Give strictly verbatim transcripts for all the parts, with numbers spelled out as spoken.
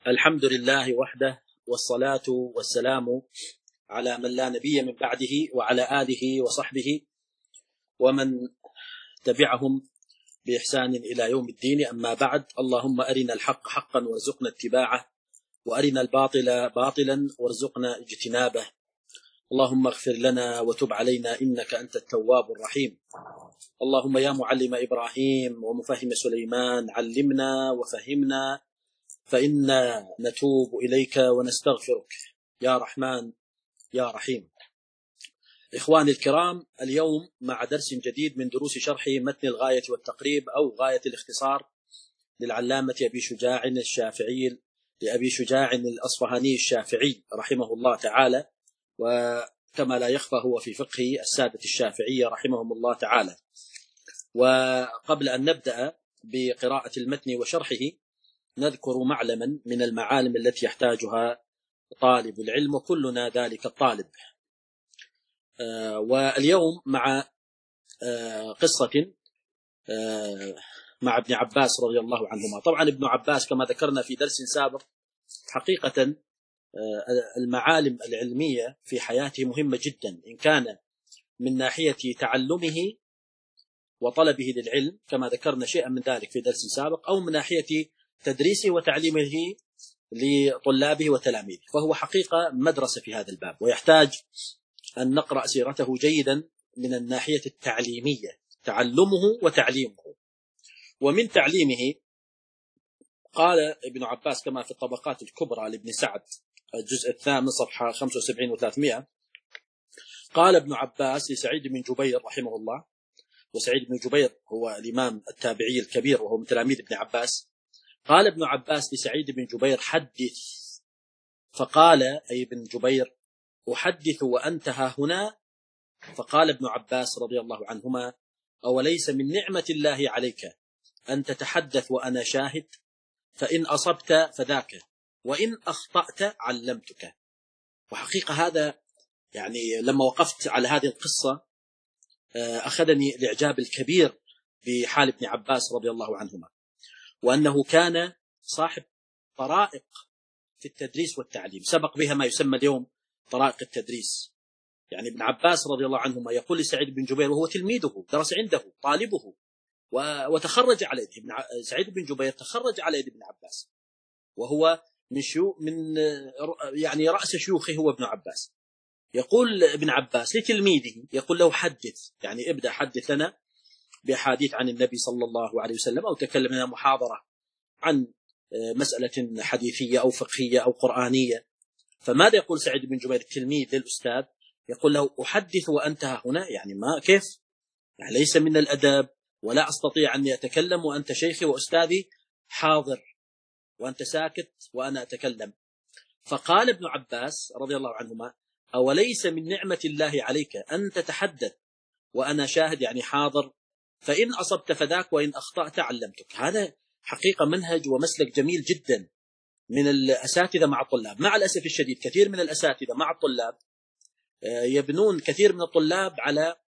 الحمد لله وحده، والصلاة والسلام على من لا نبي من بعده، وعلى آله وصحبه ومن تبعهم بإحسان إلى يوم الدين. أما بعد، اللهم أرنا الحق حقا وارزقنا اتباعه، وأرنا الباطل باطلا وارزقنا اجتنابه. اللهم اغفر لنا وتب علينا إنك أنت التواب الرحيم. اللهم يا معلم إبراهيم ومفهم سليمان علمنا وفهمنا، فإنا نتوب إليك ونستغفرك يا رحمن يا رحيم. إخواني الكرام، اليوم مع درس جديد من دروس شرح متن الغاية والتقريب أو غاية الاختصار للعلامة أبي شجاع الشافعي لأبي شجاع الأصفهاني الشافعي رحمه الله تعالى، وكما لا يخفى هو في فقه السادة الشافعية رحمهم الله تعالى. وقبل أن نبدأ بقراءة المتن وشرحه، نذكر معلما من المعالم التي يحتاجها طالب العلم، وكلنا ذلك الطالب. آه واليوم مع آه قصة آه مع ابن عباس رضي الله عنهما. طبعا ابن عباس كما ذكرنا في درس سابق، حقيقة آه المعالم العلمية في حياته مهمة جدا، إن كان من ناحية تعلمه وطلبه للعلم كما ذكرنا شيئا من ذلك في درس سابق، أو من ناحية تدريسه وتعليمه لطلابه وتلاميذه، فهو حقيقة مدرسة في هذا الباب، ويحتاج أن نقرأ سيرته جيدا من الناحية التعليمية، تعلمه وتعليمه. ومن تعليمه قال ابن عباس كما في الطبقات الكبرى لابن سعد الجزء الثامن صفحة خمسة وسبعين وثلاثمائة، قال ابن عباس لسعيد بن جبير رحمه الله، وسعيد بن جبير هو الإمام التابعي الكبير وهو من تلاميذ ابن عباس. قال ابن عباس لسعيد بن جبير: حدث. فقال أي ابن جبير: أحدث وأنت ها هنا؟ فقال ابن عباس رضي الله عنهما: أوليس من نعمة الله عليك أن تتحدث وأنا شاهد؟ فإن أصبت فذاك، وإن أخطأت علمتك. وحقيقة هذا يعني لما وقفت على هذه القصة أخذني الإعجاب الكبير بحال ابن عباس رضي الله عنهما، وأنه كان صاحب طرائق في التدريس والتعليم، سبق بها ما يسمى اليوم طرائق التدريس. يعني ابن عباس رضي الله عنهما يقول لسعيد بن جبير وهو تلميذه، درس عنده، طالبه، وتخرج على يده. سعيد بن جبير تخرج على يد ابن عباس، وهو من شيوخ من يعني رأس شيوخه هو ابن عباس. يقول ابن عباس لتلميذه، يقول له: حدث، يعني ابدأ حدث لنا بأحاديث عن النبي صلى الله عليه وسلم، أو تكلم لنا محاضرة عن مسألة حديثية أو فقهية أو قرآنية. فماذا يقول سعيد بن جبير التلميذ للأستاذ؟ يقول له: أحدث وأنت هنا، يعني ما كيف؟ يعني ليس من الأدب، ولا أستطيع أن أتكلم وأنت شيخي وأستاذي حاضر، وأنت ساكت وأنا أتكلم. فقال ابن عباس رضي الله عنهما: أوليس من نعمة الله عليك أن تتحدث وأنا شاهد، يعني حاضر؟ فإن أصبت فذاك، وإن أخطأت علمتك. هذا حقيقة منهج ومسلك جميل جدا من الأساتذة مع الطلاب. مع الأسف الشديد كثير من الأساتذة مع الطلاب يبنون كثير من الطلاب على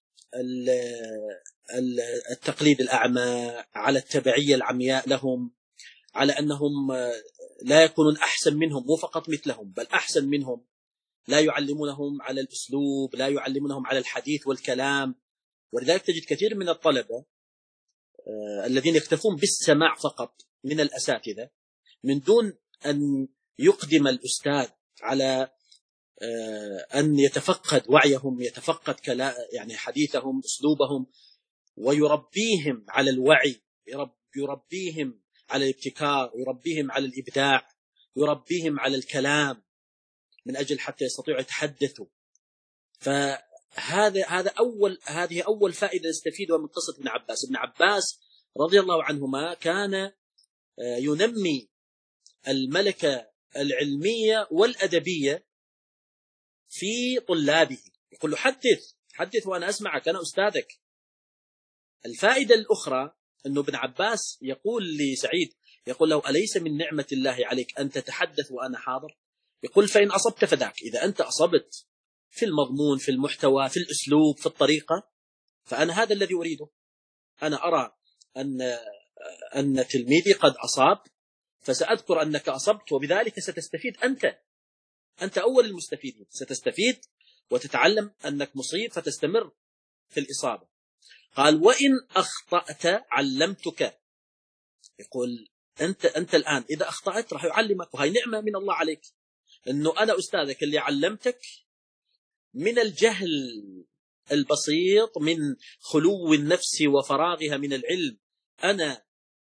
التقليد الأعمى، على التبعية العمياء لهم، على أنهم لا يكونون أحسن منهم، مو فقط مثلهم بل أحسن منهم. لا يعلمونهم على الأسلوب، لا يعلمونهم على الحديث والكلام. ولذلك تجد كثير من الطلبة الذين يكتفون بالسماع فقط من الأساتذة، من دون أن يقدم الأستاذ على أن يتفقد وعيهم، يتفقد يعني حديثهم، أسلوبهم، ويربيهم على الوعي، يربيهم على الابتكار، يربيهم على الإبداع، يربيهم على الكلام، من أجل حتى يستطيعوا يتحدثوا. فهذا هذا أول هذه أول فائدة نستفيدها من قصة ابن عباس. ابن عباس رضي الله عنهما كان ينمي الملكة العلمية والأدبية في طلابه، يقول له: حدث حدث وأنا أسمعك، أنا أستاذك. الفائدة الأخرى أنه ابن عباس يقول لسعيد، يقول له: أليس من نعمة الله عليك أن تتحدث وأنا حاضر؟ يقول: فإن أصبت فذاك، إذا أنت أصبت في المضمون، في المحتوى، في الأسلوب، في الطريقة، فأنا هذا الذي أريده. أنا أرى أن أن تلميذي قد أصاب، فسأذكر أنك أصبت، وبذلك ستستفيد أنت أنت أول المستفيدين، ستستفيد وتتعلم أنك مصيب فتستمر في الإصابة. قال وإن أخطأت علمتك. يقول أنت أنت الآن إذا أخطأت راح يعلمك، وهي نعمة من الله عليك، أنه أنا أستاذك اللي علمتك من الجهل البسيط، من خلو النفس وفراغها من العلم. أنا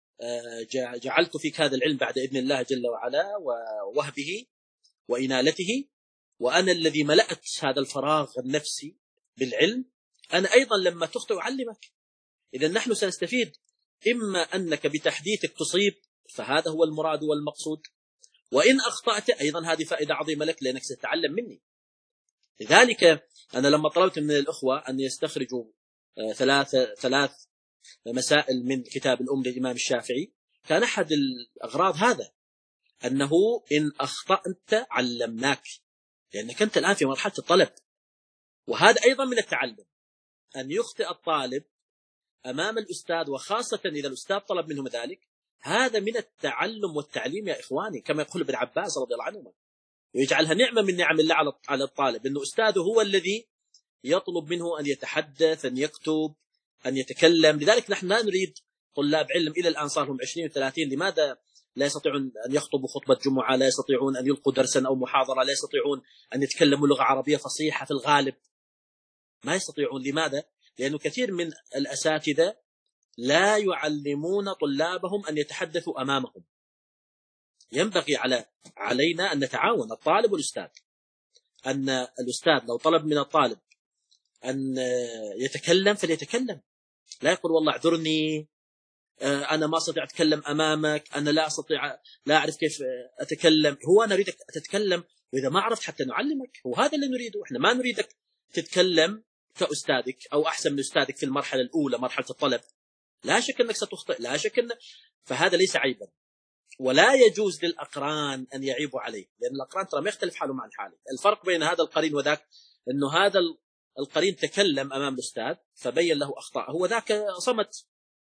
جعلت فيك هذا العلم بعد إذن الله جل وعلا ووهبه وإنالته، وأنا الذي ملأت هذا الفراغ النفسي بالعلم. أنا أيضا لما تخطئ أعلمك. إذا نحن سنستفيد، إما أنك بتحديثك تصيب، فهذا هو المراد والمقصود، وإن أخطأت أيضا هذه فائدة عظيمة لك لأنك ستتعلم مني. لذلك أنا لما طلبت من الأخوة أن يستخرجوا ثلاث ثلاث مسائل من كتاب الأم للإمام الشافعي، كان أحد الأغراض هذا، أنه إن أخطأت علمناك، لأنك أنت الآن في مرحلة الطلب، وهذا أيضا من التعلم، أن يخطئ الطالب أمام الأستاذ، وخاصة إذا الأستاذ طلب منه ذلك. هذا من التعلم والتعليم يا إخواني، كما يقول ابن عباس رضي الله عنهما، ويجعلها نعمة من نعم الله على الطالب، أنه أستاذه هو الذي يطلب منه أن يتحدث، أن يكتب، أن يتكلم. لذلك نحن لا نريد طلاب علم إلى الآن صار لهم عشرين وثلاثين، لماذا لا يستطيعون أن يخطبوا خطبة جمعة، لا يستطيعون أن يلقوا درسا أو محاضرة، لا يستطيعون أن يتكلموا لغة عربية فصيحة؟ في الغالب ما يستطيعون. لماذا؟ لأنه كثير من الأساتذة لا يعلمون طلابهم أن يتحدثوا أمامهم. ينبغي على علينا أن نتعاون، الطالب والأستاذ، أن الأستاذ لو طلب من الطالب أن يتكلم فليتكلم، لا يقول والله اعذرني أنا ما أستطيع أتكلم أمامك، أنا لا أستطيع، لا أعرف كيف أتكلم. هو أنا أريدك تتكلم، وإذا ما عرفت حتى نعلمك، وهذا اللي نريده. إحنا ما نريدك تتكلم كأستاذك أو أحسن من أستاذك في المرحلة الأولى، مرحلة الطلب. لا شك أنك ستخطئ، لا شك أن فهذا ليس عيبا، ولا يجوز للأقران أن يعيبوا عليه، لأن الأقران ترى ما يختلف حالهم عن حاله. الفرق بين هذا القرين وذاك أنه هذا القرين تكلم أمام الأستاذ فبين له أخطاء، هو ذاك صمت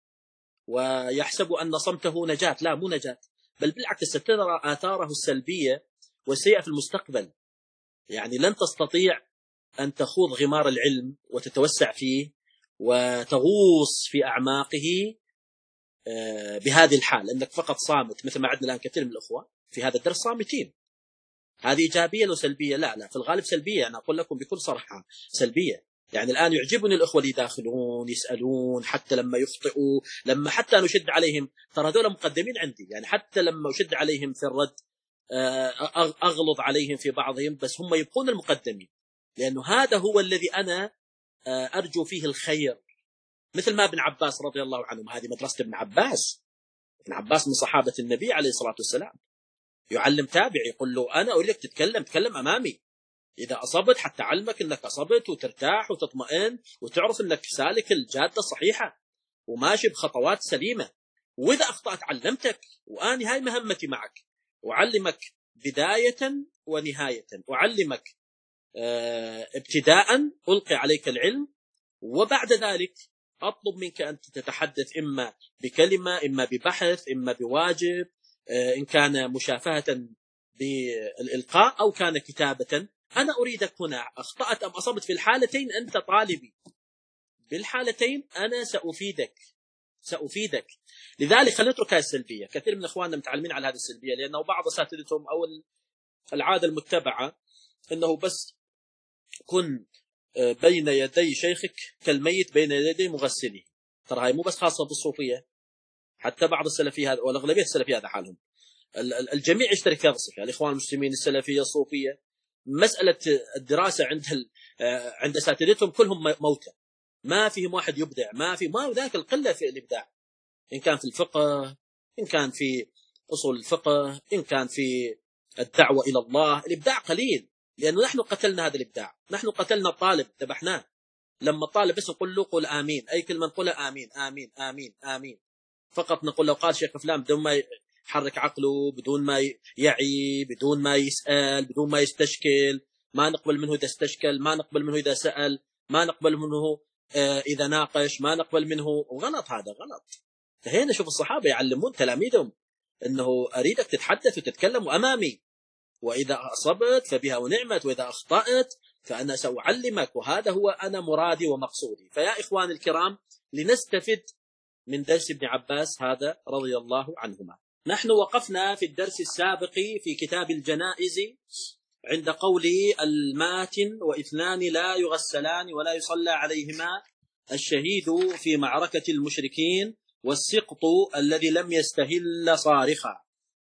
ويحسب أن صمته نجاة. لا، مو نجاة، بل بالعكس سترى آثاره السلبية والسيئة في المستقبل. يعني لن تستطيع أن تخوض غمار العلم وتتوسع فيه وتغوص في أعماقه بهذه الحال، أنك فقط صامت، مثل ما عندنا الآن كثير من الأخوة في هذا الدرس صامتين. هذه إيجابية لو سلبية؟ لا لا، في الغالب سلبية. أنا أقول لكم بكل صراحة سلبية. يعني الآن يعجبني الأخوة اللي يداخلون يسألون، حتى لما يخطئوا، لما حتى نشد عليهم، ترى هذول مقدمين عندي، يعني حتى لما أشد عليهم في الرد، أغلظ عليهم في بعضهم، بس هم يبقون المقدمين، لأنه هذا هو الذي أنا أرجو فيه الخير. مثل ما ابن عباس رضي الله عنه، هذه مدرسة ابن عباس. ابن عباس من صحابة النبي عليه الصلاة والسلام، يعلم تابع، يقول له أنا أريدك تتكلم تكلم أمامي، إذا أصبت حتى علمك أنك أصبت، وترتاح وتطمئن وتعرف أنك سالك الجادة الصحيحة وماشي بخطوات سليمة. وإذا أخطأت علمتك، وأني هاي مهمتي معك، أعلمك بداية ونهاية، أعلمك ابتداء، ألقي عليك العلم، وبعد ذلك أطلب منك أن تتحدث إما بكلمة، إما ببحث، إما بواجب، إن كان مشافهة بالإلقاء أو كان كتابة. أنا أريدك هنا أخطأت أم أصبت، في الحالتين أنت طالبي، بالحالتين أنا سأفيدك سأفيدك لذلك خلينا نترك هذه السلبية. كثير من إخواننا متعلمين على هذه السلبية، لأنه بعض أساتذتهم أو العادة المتبعة أنه بس كن بين يدي شيخك كالميت بين يدي مغسله. ترى هاي مو بس خاصة بالصوفية، حتى بعض السلفية هذا، والأغلبية السلفية هذا حالهم، الجميع يشترك في هذا الصفة. الإخوان المسلمين، السلفية، الصوفية، مسألة الدراسة عند عند أساتذتهم كلهم موتى، ما فيهم واحد يبدع، ما في ما ذاك القلة في الإبداع، إن كان في الفقه، إن كان في أصول الفقه، إن كان في الدعوة إلى الله. الإبداع قليل، لأنه نحن قتلنا هذا الإبداع، نحن قتلنا الطالب، ذبحناه. لما الطالب بس نقول له قل آمين، أي كلمة نقولها آمين آمين آمين آمين، فقط نقول لو قال شيخ فلان بدون ما يحرك عقله، بدون ما يعي، بدون ما يسأل، بدون ما يستشكل، ما نقبل منه إذا استشكل، ما نقبل منه إذا سأل، ما نقبل منه إذا ناقش، ما نقبل منه. وغلط، هذا غلط. فهنا شوف الصحابة يعلمون تلاميذهم أنه أريدك تتحدث وتتكلم أمامي، وإذا أصبت فبها ونعمت، وإذا أخطأت فأنا سأعلمك، وهذا هو أنا مرادي ومقصودي. فيا إخوان الكرام، لنستفد من درس ابن عباس هذا رضي الله عنهما. نحن وقفنا في الدرس السابق في كتاب الجنائز عند قول الماتن واثنان لا يغسلان ولا يصلى عليهما: الشهيد في معركة المشركين، والسقط الذي لم يستهل صارخا.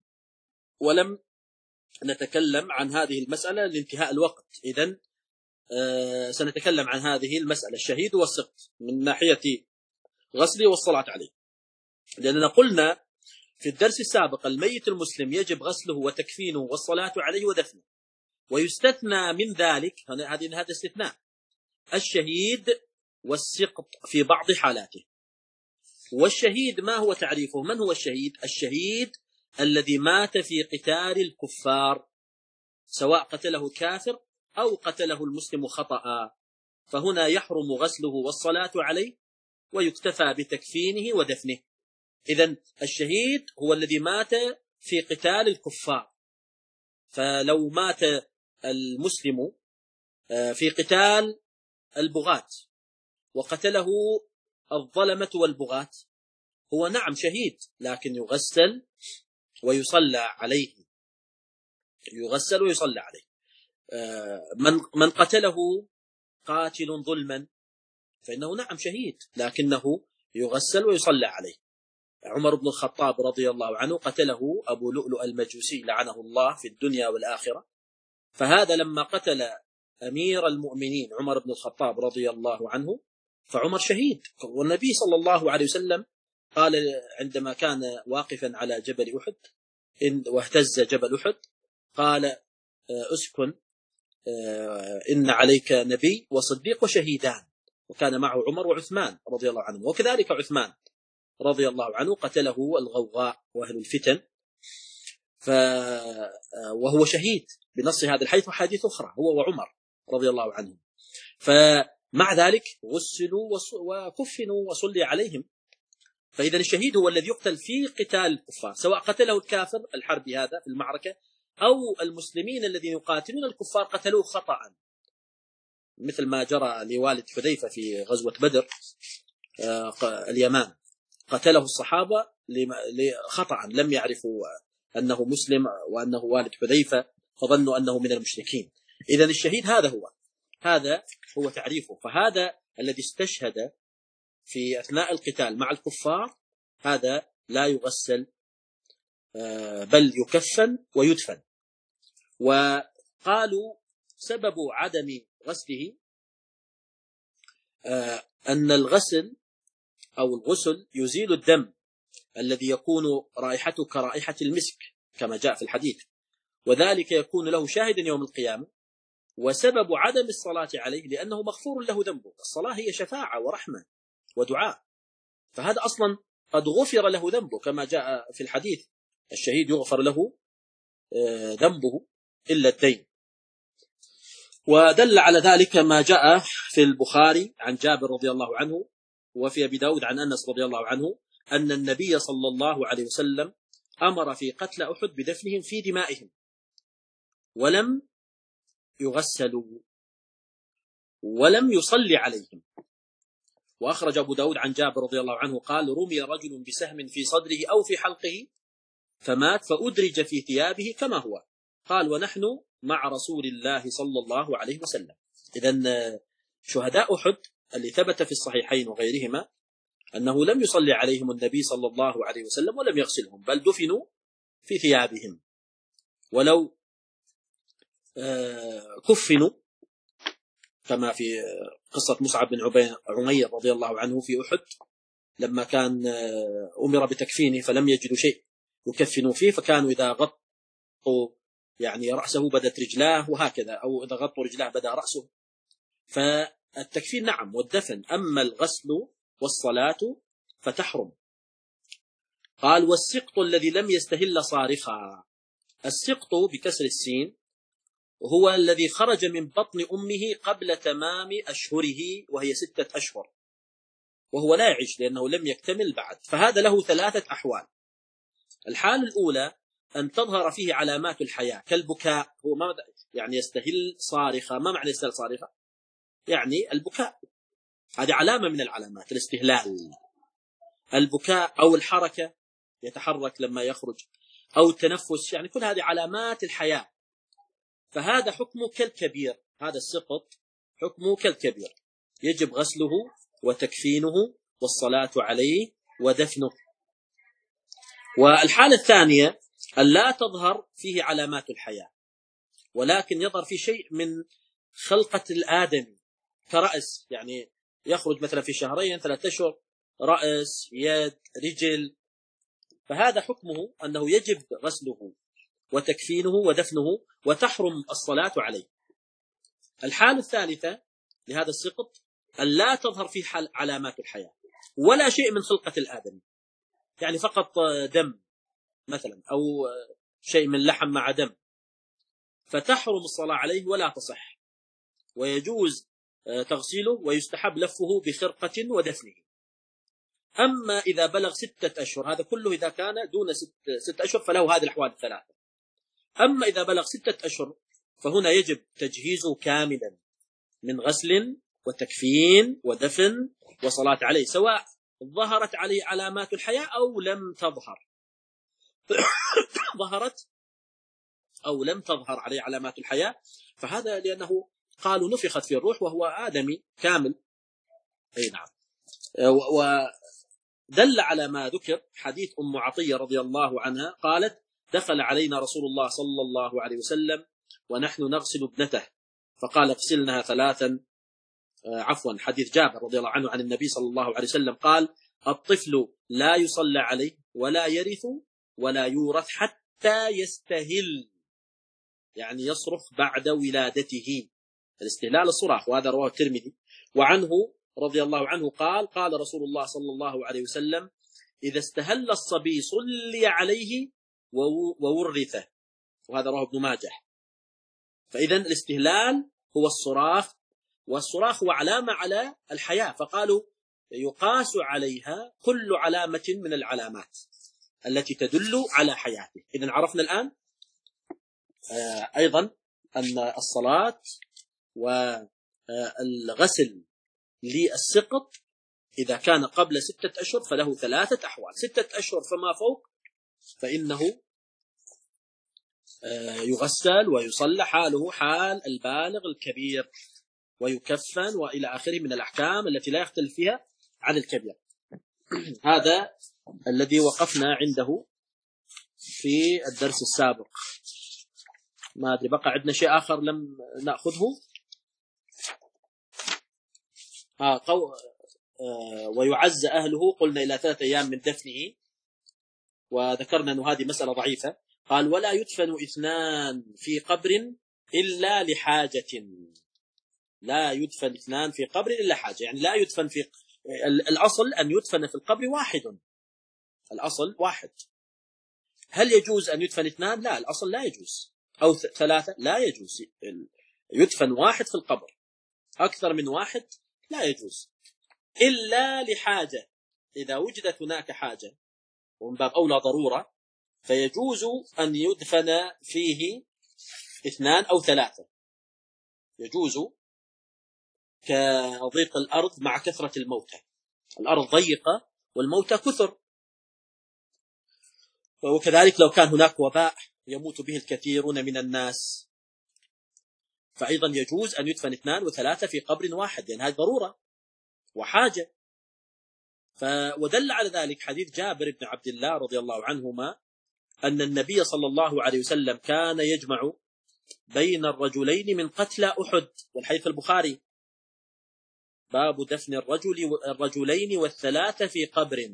ولم نتكلم عن هذه المسألة لانتهاء الوقت، إذن آه سنتكلم عن هذه المسألة، الشهيد والسقط، من ناحية غسله والصلاة عليه. لأننا قلنا في الدرس السابق الميت المسلم يجب غسله وتكفينه والصلاة عليه ودفنه، ويستثنى من ذلك، هذا استثناء، الشهيد والسقط في بعض حالاته. والشهيد ما هو تعريفه؟ من هو الشهيد؟ الشهيد الذي مات في قتال الكفار، سواء قتله كافر أو قتله المسلم خطأ، فهنا يحرم غسله والصلاة عليه، ويكتفى بتكفينه ودفنه. إذن الشهيد هو الذي مات في قتال الكفار، فلو مات المسلم في قتال البغاة وقتله الظلمة والبغاة، هو نعم شهيد، لكن يغسل ويصلى عليه، يغسل ويصلى عليه. من من قتله قاتل ظلما فإنه نعم شهيد، لكنه يغسل ويصلى عليه. عمر بن الخطاب رضي الله عنه قتله أبو لؤلؤ المجوسي لعنه الله في الدنيا والآخرة، فهذا لما قتل أمير المؤمنين عمر بن الخطاب رضي الله عنه فعمر شهيد. والنبي صلى الله عليه وسلم قال عندما كان واقفا على جبل أحد إن واهتز جبل أحد، قال أسكن، إن عليك نبي وصديق وشهيدان، وكان معه عمر وعثمان رضي الله عنه. وكذلك عثمان رضي الله عنه قتله الغوغاء وأهل الفتن، ف وهو شهيد بنص هذا الحديث وحديث أخرى، هو وعمر رضي الله عنه. فمع ذلك غسلوا وكفنوا وصلي عليهم. فإذا الشهيد هو الذي يقتل في قتال الكفار، سواء قتله الكافر الحرب هذا في المعركة، أو المسلمين الذين يقاتلون الكفار قتلوه خطأ، مثل ما جرى لوالد حذيفة في غزوة بدر اليمان، قتله الصحابة خطأ، لم يعرفوا أنه مسلم وأنه والد حذيفة، فظنوا أنه من المشركين. إذن الشهيد هذا هو هذا هو تعريفه. فهذا الذي استشهد في أثناء القتال مع الكفار هذا لا يغسل، بل يكفن ويدفن. وقالوا سبب عدم غسله أن الغسل أو الغسل يزيل الدم الذي يكون رائحته كرائحة المسك كما جاء في الحديث، وذلك يكون له شاهدا يوم القيامة. وسبب عدم الصلاة عليه لأنه مغفور له ذنبه. الصلاة هي شفاعة ورحمة ودعاء، فهذا أصلا قد غفر له ذنبه كما جاء في الحديث: الشهيد يغفر له ذنبه إلا الدين. ودل على ذلك ما جاء في البخاري عن جابر رضي الله عنه، وفي أبي داود عن أنس رضي الله عنه، أن النبي صلى الله عليه وسلم أمر في قتل أحد بدفنهم في دمائهم، ولم يغسلوا ولم يصلي عليهم. وأخرج أبو داود عن جابر رضي الله عنه قال: رمي رجل بسهم في صدره أو في حلقه فمات، فأدرج في ثيابه كما هو. قال: ونحن مع رسول الله صلى الله عليه وسلم. إذن شهداء أحد اللي ثبت في الصحيحين وغيرهما أنه لم يصلي عليهم النبي صلى الله عليه وسلم ولم يغسلهم، بل دفنوا في ثيابهم. ولو كفنوا كما في قصة مصعب بن عمير رضي الله عنه في أحد، لما كان أمر بتكفينه فلم يجدوا شيء يكفنوا فيه، فكانوا إذا غطوا يعني رأسه بدت رجلاه وهكذا، أو إذا غطوا رجلاه بدا رأسه. فالتكفين نعم والدفن، أما الغسل والصلاة فتحرم. قال: والسقط الذي لم يستهل صارخا. السقط بكسر السين هو الذي خرج من بطن أمه قبل تمام أشهره، وهي ستة أشهر، وهو لا يعيش لأنه لم يكتمل بعد. فهذا له ثلاثة أحوال. الحالة الأولى أن تظهر فيه علامات الحياة كالبكاء، هو ما يعني يستهل صارخة. ما معنى يستهل صارخة؟ يعني البكاء، هذه علامة من العلامات الاستهلال. البكاء أو الحركة، يتحرك لما يخرج، أو التنفس، يعني كل هذه علامات الحياة. فهذا حكمه كالكبير، هذا السقط حكمه كالكبير، يجب غسله وتكفينه والصلاة عليه ودفنه. والحالة الثانية أن لا تظهر فيه علامات الحياة، ولكن يظهر فيه شيء من خلقة الآدمي كرأس، يعني يخرج مثلا في شهرين ثلاثة أشهر رأس، يد، رجل، فهذا حكمه أنه يجب غسله وتكفينه ودفنه وتحرم الصلاة عليه. الحالة الثالثة لهذا السقط أن لا تظهر فيه علامات الحياة ولا شيء من خلقة الآدمي، يعني فقط دم مثلا أو شيء من لحم مع دم، فتحرم الصلاة عليه ولا تصح، ويجوز تغسيله ويستحب لفه بخرقة ودفنه. أما إذا بلغ ستة أشهر، هذا كله إذا كان دون ست, ست أشهر فله هذه الأحوال الثلاثة. أما إذا بلغ ستة أشهر فهنا يجب تجهيزه كاملا من غسل وتكفين ودفن وصلاة عليه، سواء ظهرت عليه علامات الحياة أو لم تظهر. ظهرت أو لم تظهر عليه علامات الحياة، فهذا لأنه قالوا نفخت في الروح وهو آدمي كامل. أي نعم. ودل على ما ذكر حديث أم عطية رضي الله عنها قالت: دخل علينا رسول الله صلى الله عليه وسلم ونحن نغسل ابنته فقال: اغسلنها ثلاثا. عفوا، حديث جابر رضي الله عنه عن النبي صلى الله عليه وسلم قال: الطفل لا يصلى عليه ولا يرث ولا يورث حتى يستهل، يعني يصرخ بعد ولادته، الاستهلال الصراخ، وهذا رواه الترمذي. وعنه رضي الله عنه قال: قال رسول الله صلى الله عليه وسلم: إذا استهل الصبي صلي عليه وورثه، وهذا رواه ابن ماجه. فإذا الاستهلال هو الصراخ، والصراخ هو علامة على الحياة، فقالوا يقاس عليها كل علامة من العلامات التي تدل على حياته. إذن عرفنا الآن أيضا أن الصلاة والغسل للسقط إذا كان قبل ستة أشهر فله ثلاثة أحوال. ستة أشهر فما فوق فإنه يغسل ويصلى حاله حال البالغ الكبير ويكفن وإلى آخره من الأحكام التي لا يختلف فيها عن الكبير. هذا الذي وقفنا عنده في الدرس السابق. ما أدري بقى عندنا شيء آخر لم نأخذه. آه قو... آه ويعز أهله قلنا إلى ثلاثة أيام من دفنه، وذكرنا أن هذه مسألة ضعيفة. قال: ولا يدفن اثنان في قبر إلا لحاجة. لا يدفن اثنان في قبر إلا حاجة، يعني لا يدفن في الأصل أن يدفن في القبر واحد، الأصل واحد. هل يجوز أن يدفن اثنان؟ لا، الأصل لا يجوز. أو ثلاثة؟ لا يجوز. يدفن واحد في القبر، أكثر من واحد لا يجوز إلا لحاجة. إذا وجدت هناك حاجة ومن باب أولى ضرورة فيجوز أن يدفن فيه اثنان أو ثلاثة، يجوز، كضيق الأرض مع كثرة الموتى. الأرض ضيقة والموتى كثر، وكذلك لو كان هناك وباء يموت به الكثيرون من الناس فأيضا يجوز أن يدفن اثنان وثلاثة في قبر واحد، لأن يعني هذه ضرورة وحاجة. ف... ودل على ذلك حديث جابر بن عبد الله رضي الله عنهما أن النبي صلى الله عليه وسلم كان يجمع بين الرجلين من قتلى أحد، والحديث البخاري: باب دفن الرجل الرجلين والثلاثة في قبر،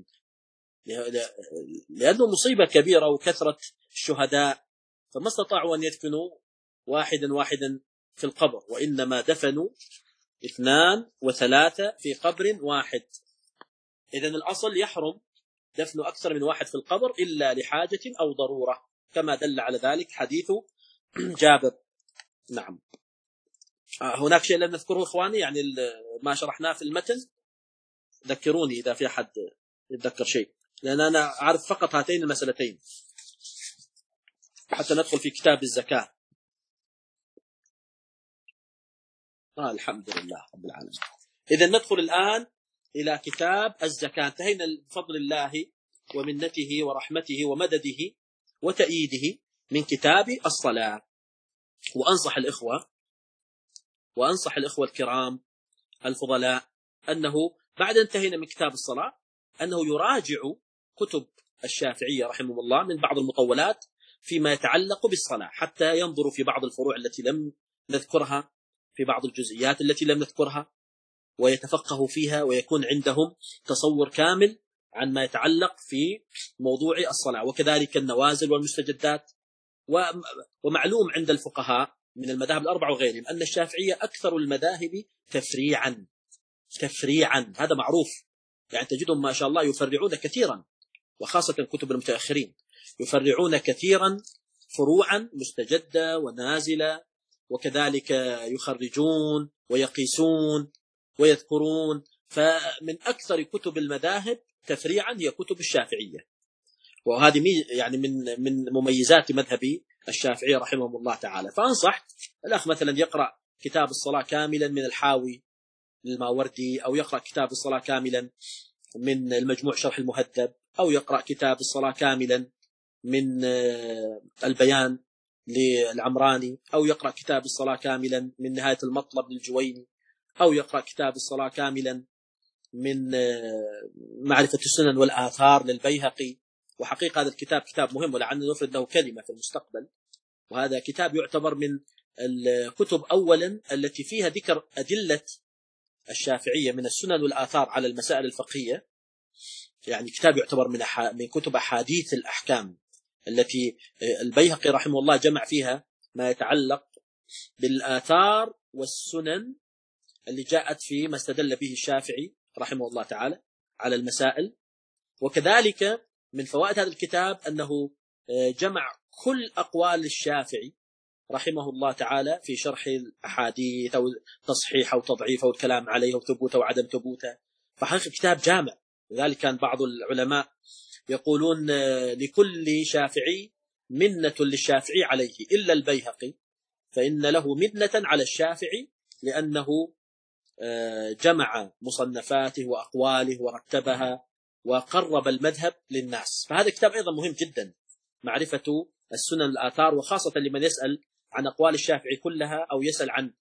لأنه مصيبة كبيرة وكثرة الشهداء، فما استطاعوا أن يدفنوا واحدا واحدا في القبر، وإنما دفنوا اثنان وثلاثة في قبر واحد. إذن الأصل يحرم دفن أكثر من واحد في القبر إلا لحاجة أو ضرورة، كما دل على ذلك حديث جابر. نعم. هناك شيء لم نذكره إخواني، يعني ما شرحناه في المتن، ذكروني إذا في أحد يتذكر شيء. لأن أنا أعرف فقط هاتين المسألتين حتى ندخل في كتاب الزكاة. آه الحمد لله رب العالمين. إذا ندخل الآن إلى كتاب الزكاة. انتهينا بفضل الله ومنته ورحمته ومدده وتأييده من كتاب الصلاة. وأنصح الإخوة وأنصح الإخوة الكرام الفضلاء أنه بعد انتهينا من كتاب الصلاة أنه يراجع كتب الشافعية رحمه الله من بعض المطولات فيما يتعلق بالصلاة، حتى ينظروا في بعض الفروع التي لم نذكرها، في بعض الجزئيات التي لم نذكرها، ويتفقهوا فيها ويكون عندهم تصور كامل عن ما يتعلق في موضوع الصلاة، وكذلك النوازل والمستجدات. ومعلوم عند الفقهاء من المذاهب الأربعة وغيرهم أن الشافعية أكثر المذاهب تفريعا تفريعا هذا معروف، يعني تجدهم ما شاء الله يفرعون كثيرا، وخاصة كتب المتأخرين يفرعون كثيرا فروعا مستجدة ونازلة، وكذلك يخرجون ويقيسون ويذكرون. فمن أكثر كتب المذاهب تفريعا هي كتب الشافعية، وهذه يعني من من مميزات مذهب الشافعي رحمه الله تعالى. فأنصح الأخ مثلا يقرأ كتاب الصلاة كاملا من الحاوي للماوردي، أو يقرأ كتاب الصلاة كاملا من المجموع شرح المهذب، أو يقرأ كتاب الصلاة كاملا من البيان للعمراني، أو يقرأ كتاب الصلاة كاملا من نهاية المطلب للجويني، أو يقرأ كتاب الصلاة كاملا من معرفة السنن والآثار للبيهقي. وحقيقة هذا الكتاب كتاب مهم، ولعلنا نفرد له كلمة في المستقبل. وهذا كتاب يعتبر من الكتب أولا التي فيها ذكر أدلة الشافعية من السنن والآثار على المسائل الفقهية، يعني كتاب يعتبر من من كتب أحاديث الأحكام التي البيهقي رحمه الله جمع فيها ما يتعلق بالآثار والسنن اللي جاءت في ما استدل به الشافعي رحمه الله تعالى على المسائل. وكذلك من فوائد هذا الكتاب أنه جمع كل أقوال الشافعي رحمه الله تعالى في شرح الأحاديث أو تصحيح أو تضعيف أو الكلام عليه أو ثبوته وعدم ثبوته. فحقيقة كتاب جامع. لذلك كان بعض العلماء يقولون لكل شافعي منة للشافعي عليه إلا البيهقي، فإن له منة على الشافعي لأنه جمع مصنفاته وأقواله ورتبها وقرب المذهب للناس. فهذا كتاب أيضا مهم جدا، معرفة السنن الآثار، وخاصة لمن يسأل عن أقوال الشافعي كلها، أو يسأل عن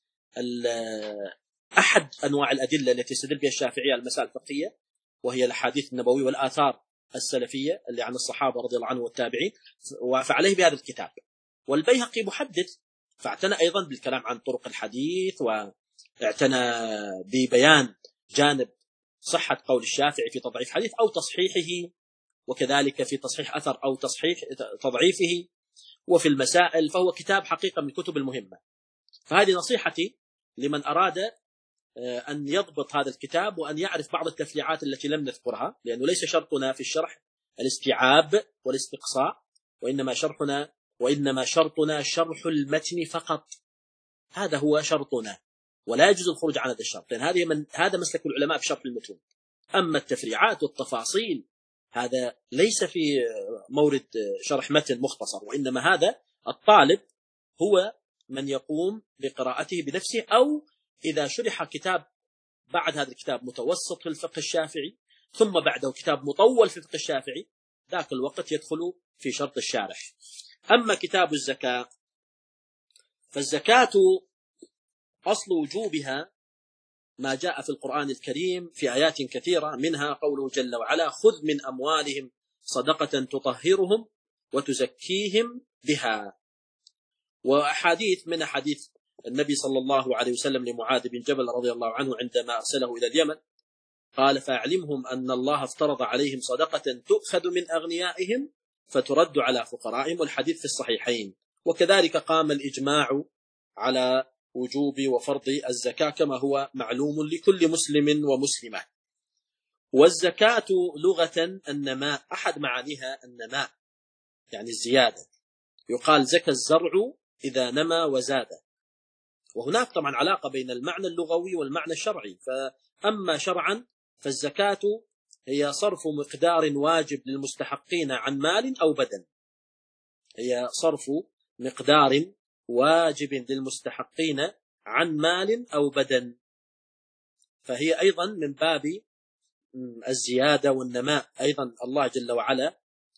أحد أنواع الأدلة التي يستدل بها الشافعي على المسائل الفقهية، وهي الأحاديث النبوية والآثار السلفية اللي عن الصحابة رضي الله عنهم والتابعين. فعليه بهذا الكتاب. والبيهقي محدث، فاعتنى أيضا بالكلام عن طرق الحديث، واعتنى ببيان جانب صحة قول الشافعي في تضعيف حديث أو تصحيحه، وكذلك في تصحيح أثر أو تصحيح تضعيفه، وفي المسائل. فهو كتاب حقيقة من الكتب المهمة. فهذه نصيحتي لمن أراد أن يضبط هذا الكتاب وأن يعرف بعض التفريعات التي لم نذكرها، لأنه ليس شرطنا في الشرح الاستيعاب والاستقصاء، وإنما شرحنا وإنما شرطنا شرح المتن فقط. هذا هو شرطنا، ولا يجوز الخروج عن هذا الشرط، لأن هذه من هذا مسلك العلماء في شرح المتن. أما التفريعات والتفاصيل هذا ليس في مورد شرح متن مختصر، وإنما هذا الطالب هو من يقوم بقراءته بنفسه، أو إذا شرح كتاب بعد هذا الكتاب متوسط في الفقه الشافعي ثم بعده كتاب مطول في الفقه الشافعي، ذاك الوقت يدخل في شرط الشارح. أما كتاب الزكاة فالزكاة أصل وجوبها ما جاء في القرآن الكريم في آيات كثيرة، منها قوله جل وعلا: خذ من أموالهم صدقة تطهرهم وتزكيهم بها. وأحاديث من حديث النبي صلى الله عليه وسلم لمعاذ بن جبل رضي الله عنه عندما أرسله إلى اليمن، قال: فأعلمهم أن الله افترض عليهم صدقة تؤخذ من أغنيائهم فترد على فقرائهم. والحديث في الصحيحين. وكذلك قام الإجماع على وجوب وفرض الزكاة كما هو معلوم لكل مسلم ومسلمة. والزكاة لغة النماء، أحد معانيها النماء يعني الزيادة. يقال زكى الزرع إذا نمى وزاد. وهناك طبعا علاقة بين المعنى اللغوي والمعنى الشرعي. فأما شرعا فالزكاة هي صرف مقدار واجب للمستحقين عن مال أو بدن. هي صرف مقدار واجب للمستحقين عن مال أو بدن، فهي أيضا من باب الزيادة والنماء. أيضا الله جل وعلا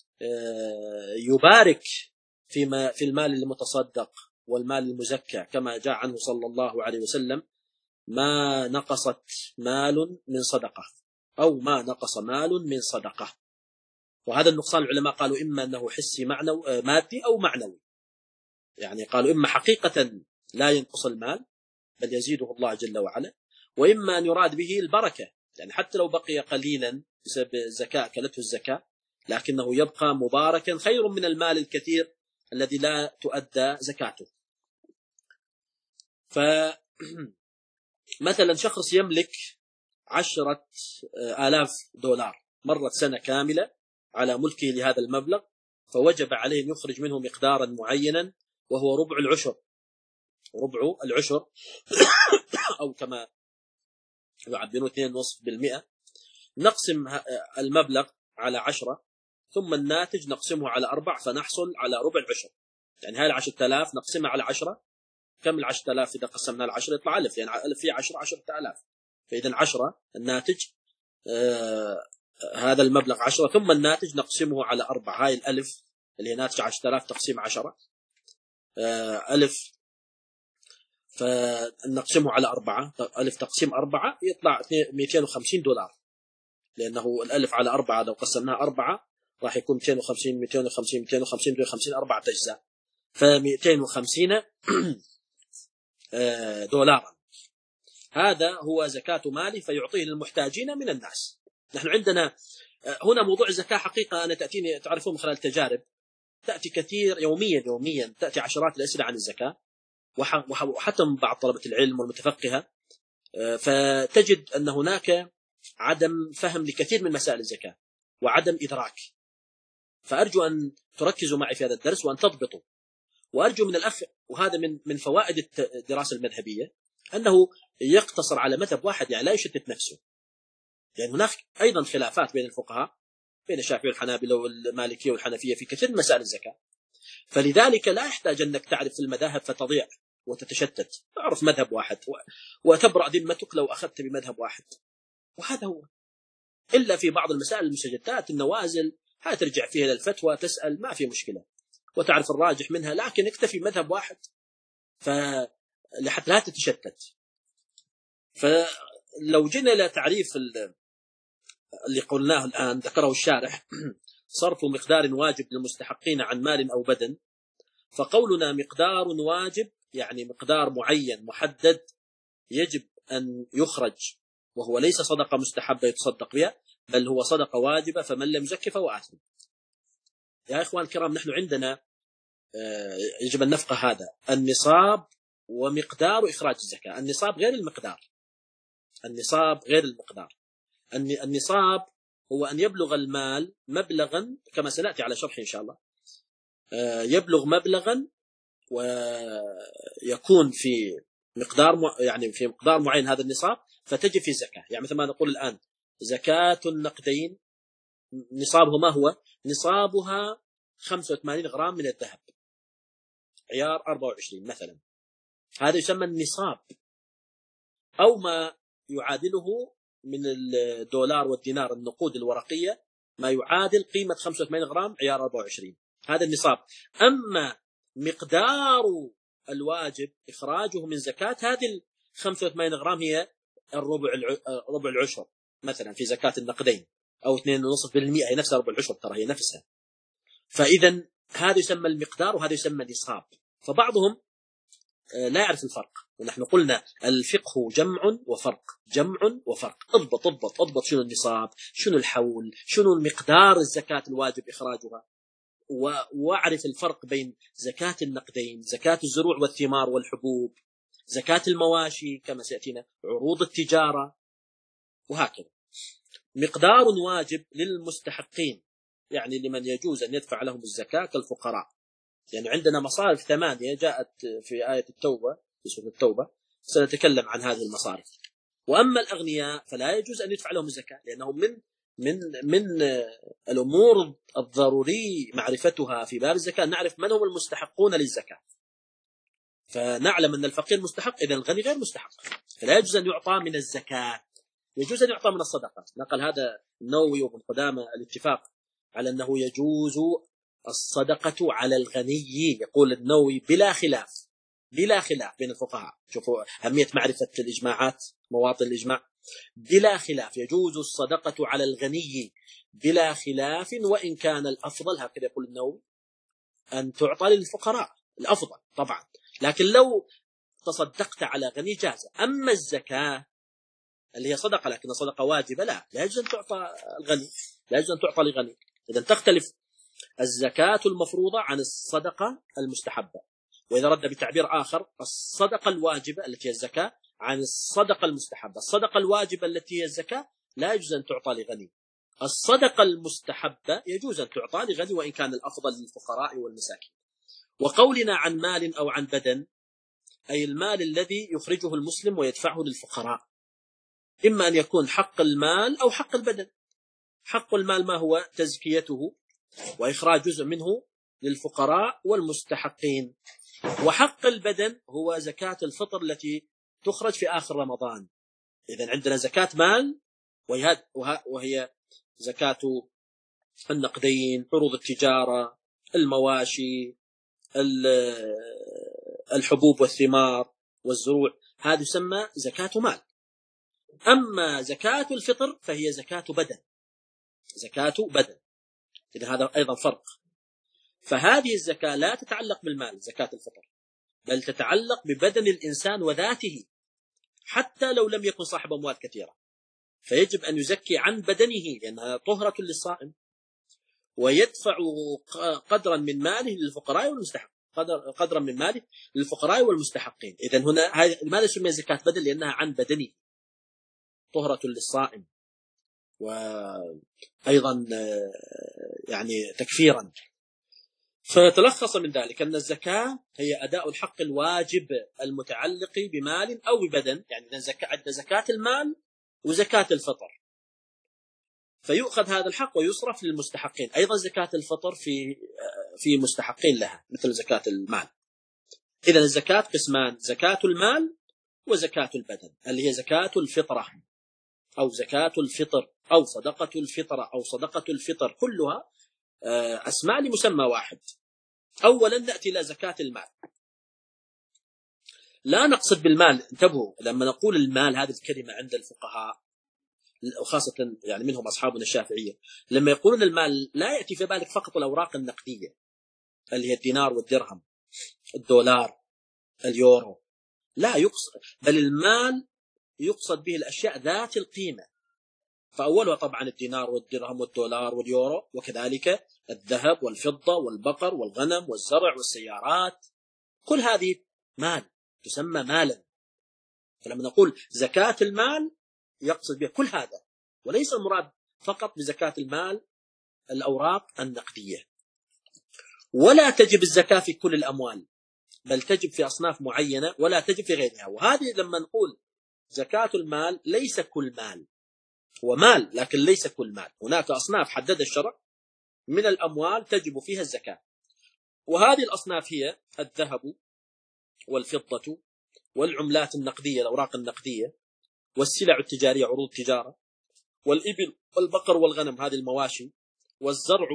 يبارك فيما في المال المتصدق والمال المزكى، كما جاء عنه صلى الله عليه وسلم: ما نقصت مال من صدقة، أو ما نقص مال من صدقة. وهذا النقصان العلماء قالوا إما أنه حسي معنوي مادي أو معنوي، يعني قالوا إما حقيقة لا ينقص المال بل يزيده الله جل وعلا، وإما أن يراد به البركة، يعني حتى لو بقي قليلا بسبب الزكاة أكلته الزكاة لكنه يبقى مباركا خير من المال الكثير الذي لا تؤدى زكاته. فمثلا شخص يملك عشرة آلاف دولار، مرت سنة كاملة على ملكه لهذا المبلغ، فوجب عليه أن يخرج منه مقدارا معينا وهو ربع العشر، ربع العشر أو كما يعبرون اثنين فاصلة خمسة بالمئة. نقسم المبلغ على عشرة، ثم الناتج نقسمه على أربع فنحصل على ربع العشر. يعني هاي العشرة آلاف نقسمها على عشرة، كم العشرة آلاف إذا قسمنا على عشرة يطلع ألف، يعني ألف في عشرة عشرة آلاف، فإذا عشرة الناتج آه هذا المبلغ عشرة، ثم الناتج نقسمه على أربع. هاي الألف اللي هي ناتج عشرة آلاف تقسيم عشرة آه ألف، فنقسمه على أربعة، ألف تقسيم أربعة يطلع مئتين وخمسين دولار، لأنه الألف على أربعة لو قسمناها أربعة راح يكون مئتين وخمسين مئتين وخمسين مئتين وخمسين مئتين وخمسين أربعة أجزاء، فمئتين وخمسين دولارا. هذا هو زكاة مالي فيعطيه للمحتاجين من الناس. نحن عندنا هنا موضوع الزكاة حقيقة أنا تأتيني، تعرفون من خلال التجارب، تأتي كثير يوميا يوميا تأتي عشرات الأسئلة عن الزكاة، وحتى من بعض طلبة العلم والمتفقهة، فتجد أن هناك عدم فهم لكثير من مسائل الزكاة وعدم إدراك. فأرجو أن تركزوا معي في هذا الدرس وأن تضبطوا، وأرجو من الأخ، وهذا من من فوائد الدراسة المذهبية، أنه يقتصر على مذهب واحد، يعني لا يشتت نفسه، لأن يعني هناك أيضا خلافات بين الفقهاء، بين الشافعي والحنابلة والمالكية والحنفية في كثير من مسائل الزكاة، فلذلك لا يحتاج أنك تعرف المذاهب فتضيع وتتشتت. أعرف مذهب واحد وتبرأ ذمتك لو أخذت بمذهب واحد، وهذا هو. إلا في بعض المسائل المستجدات النوازل هاي ترجع فيها للفتوى تسأل، ما في مشكلة وتعرف الراجح منها، لكن اكتفي مذهب واحد فلحتى لا تتشتت. فلو جينا إلى تعريف اللي قلناه الآن ذكره الشارح: صرف مقدار واجب للمستحقين عن مال أو بدن، فقولنا مقدار واجب يعني مقدار معين محدد يجب أن يخرج، وهو ليس صدقة مستحبة يتصدق بها، بل هو صدقة واجبة، فمن لم يزكي فهو آثم. يا إخوان الكرام، نحن عندنا يجب أن نفقه هذا: النصاب ومقدار إخراج الزكاة. النصاب غير المقدار، النصاب غير المقدار. النصاب هو أن يبلغ المال مبلغا، كما سنأتي على شرح إن شاء الله، يبلغ مبلغا ويكون في مقدار يعني في مقدار معين هذا النصاب فتجب في الزكاة. يعني مثل ما نقول الآن زكاة النقدين نصابه ما هو؟ نصابها خمسة وثمانين غرام من الذهب عيار أربعة وعشرين مثلا، هذا يسمى النصاب، أو ما يعادله من الدولار والدينار النقود الورقية ما يعادل قيمة خمسة وثمانين غرام عيار أربعة وعشرين، هذا النصاب. أما مقدار الواجب إخراجه من زكاة هذه خمسة وثمانين غرام هي الربع ربع العشر مثلا في زكاة النقدين، أو اثنين فاصلة خمسة بالمئة، هي نفسها ربع العشر، ترى هي نفسها. فإذا هذا يسمى المقدار وهذا يسمى نصاب. فبعضهم لا يعرف الفرق، ونحن قلنا الفقه جمع وفرق، جمع وفرق. اضبط اضبط اضبط شنو النصاب، شنو الحول، شنو المقدار الزكاة الواجب إخراجها، واعرف الفرق بين زكاة النقدين، زكاة الزروع والثمار والحبوب، زكاة المواشي كما سيأتينا، عروض التجارة، وهكذا. مقدار واجب للمستحقين يعني لمن يجوز أن يدفع لهم الزكاة كالفقراء، يعني عندنا مصارف ثمانية جاءت في آية التوبة، في سورة التوبة سنتكلم عن هذه المصارف. وأما الأغنياء فلا يجوز أن يدفع لهم الزكاة لأنهم من من من الأمور الضروري معرفتها في باب الزكاة نعرف من هم المستحقون للزكاة، فنعلم أن الفقير مستحق، إذن الغني غير مستحق، فلا يجوز أن يعطى من الزكاة، يجوز أن يعطى من الصدقة. نقل هذا النووي وابن قدامة الاتفاق على أنه يجوز الصدقة على الغني، يقول النووي بلا خلاف، بلا خلاف بين الفقهاء. شوفوا أهمية معرفة الإجماعات، مواطن الإجماع. بلا خلاف يجوز الصدقة على الغني بلا خلاف، وإن كان الأفضل، هكذا يقول النووي، أن تعطى للفقراء، الأفضل طبعا، لكن لو تصدقت على غني جاز. أما الزكاة اللي هي صدقة لكن صدقة واجبة، لا لا يجوز أن تعطى الغني، لا يجوز أن تعطى لغني. إذن تختلف الزكاة المفروضة عن الصدقة المستحبة. وإذا رد بتعبير آخر، الصدقة الواجبة التي هي الزكاة عن الصدقة المستحبة. الصدقة الواجبة التي هي الزكاة لا يجوز أن تعطى لغني، الصدقة المستحبة يجوز أن تعطى لغني، وإن كان الأفضل للفقراء والمساكين. وقولنا عن مال أو عن بدن، أي المال الذي يخرجه المسلم ويدفعه للفقراء، إما أن يكون حق المال أو حق البدن. حق المال ما هو؟ تزكيته وإخراج جزء منه للفقراء والمستحقين. وحق البدن هو زكاة الفطر التي تخرج في آخر رمضان. إذن عندنا زكاة مال وهي زكاة النقدين، عروض التجارة، المواشي، الحبوب والثمار والزروع، هذا يسمى زكاة مال. أما زكاة الفطر فهي زكاة بدن، زكاة بدن. إذن هذا أيضا فرق. فهذه الزكاة لا تتعلق بالمال زكاة الفطر، بل تتعلق ببدن الإنسان وذاته، حتى لو لم يكن صاحب أموال كثيرة، فيجب أن يزكي عن بدنه لأنها طهرة للصائم، ويدفع قدرا من ماله للفقراء والمستحق، قدر قدرا من ماله للفقراء والمستحقين. إذن هنا لماذا سمي زكاة بدن؟ لأنها عن بدنه، طهرة للصائم، وأيضا يعني تكفيرا. فتلخص من ذلك أن الزكاة هي أداء الحق الواجب المتعلق بمال أو ببدن. يعني عندنا زكاة المال وزكاة الفطر، فيؤخذ هذا الحق ويصرف للمستحقين. أيضا زكاة الفطر في في مستحقين لها مثل زكاة المال. إذن الزكاة قسمان: زكاة المال وزكاة البدن، اللي هي زكاة الفطرة أو زكاة الفطر أو صدقة الفطرة أو صدقة الفطر، كلها أسماء لمسمى واحد. أولا نأتي إلى زكاة المال. لا نقصد بالمال، انتبهوا لما نقول المال هذه الكلمة عند الفقهاء وخاصة يعني منهم أصحابنا الشافعية، لما يقولون المال لا يأتي في بالك فقط الأوراق النقدية اللي هي الدينار والدرهم، الدولار، اليورو، لا يقصد، بل المال يقصد به الأشياء ذات القيمة. فأولها طبعا الدينار والدرهم والدولار واليورو، وكذلك الذهب والفضة والبقر والغنم والزرع والسيارات، كل هذه مال، تسمى مالا. فلما نقول زكاة المال يقصد به كل هذا، وليس المراد فقط بزكاة المال الأوراق النقدية. ولا تجب الزكاة في كل الأموال، بل تجب في أصناف معينة ولا تجب في غيرها. وهذه لما نقول زكاة المال ليس كل مال، هو مال لكن ليس كل مال، هناك أصناف حدد الشرع من الأموال تجب فيها الزكاة، وهذه الأصناف هي الذهب والفضة والعملات النقدية، الأوراق النقدية، والسلع التجارية، عروض التجارة، والإبل والبقر والغنم، هذه المواشي، والزرع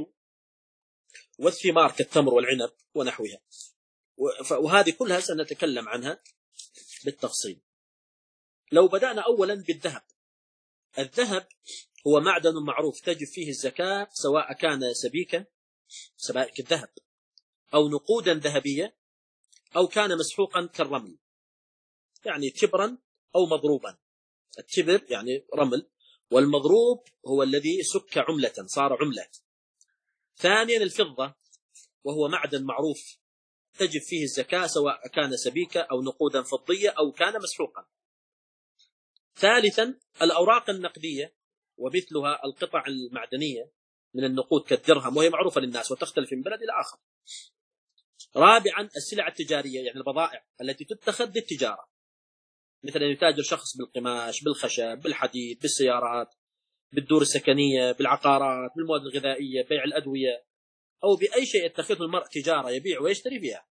والثمار كالتمر والعنب ونحوها. وهذه كلها سنتكلم عنها بالتفصيل. لو بدأنا أولا بالذهب. الذهب هو معدن معروف تجب فيه الزكاة، سواء كان سبيكا سبائك الذهب أو نقودا ذهبية أو كان مسحوقا كالرمل، يعني تبرا أو مضروبا. التبر يعني رمل، والمضروب هو الذي سك عملة صار عملة. ثانيا الفضة، وهو معدن معروف تجب فيه الزكاة، سواء كان سبيكا أو نقودا فضية أو كان مسحوقا. ثالثا الأوراق النقدية، ومثلها القطع المعدنية من النقود كالدرهم، وهي معروفة للناس وتختلف من بلد إلى آخر. رابعا السلع التجارية، يعني البضائع التي تتخذ للتجارة، مثل أن يتاجر شخص بالقماش، بالخشب، بالحديد، بالسيارات، بالدور السكنية، بالعقارات، بالمواد الغذائية، بيع الأدوية، أو بأي شيء يتخذه المرء تجارة يبيع ويشتري فيها.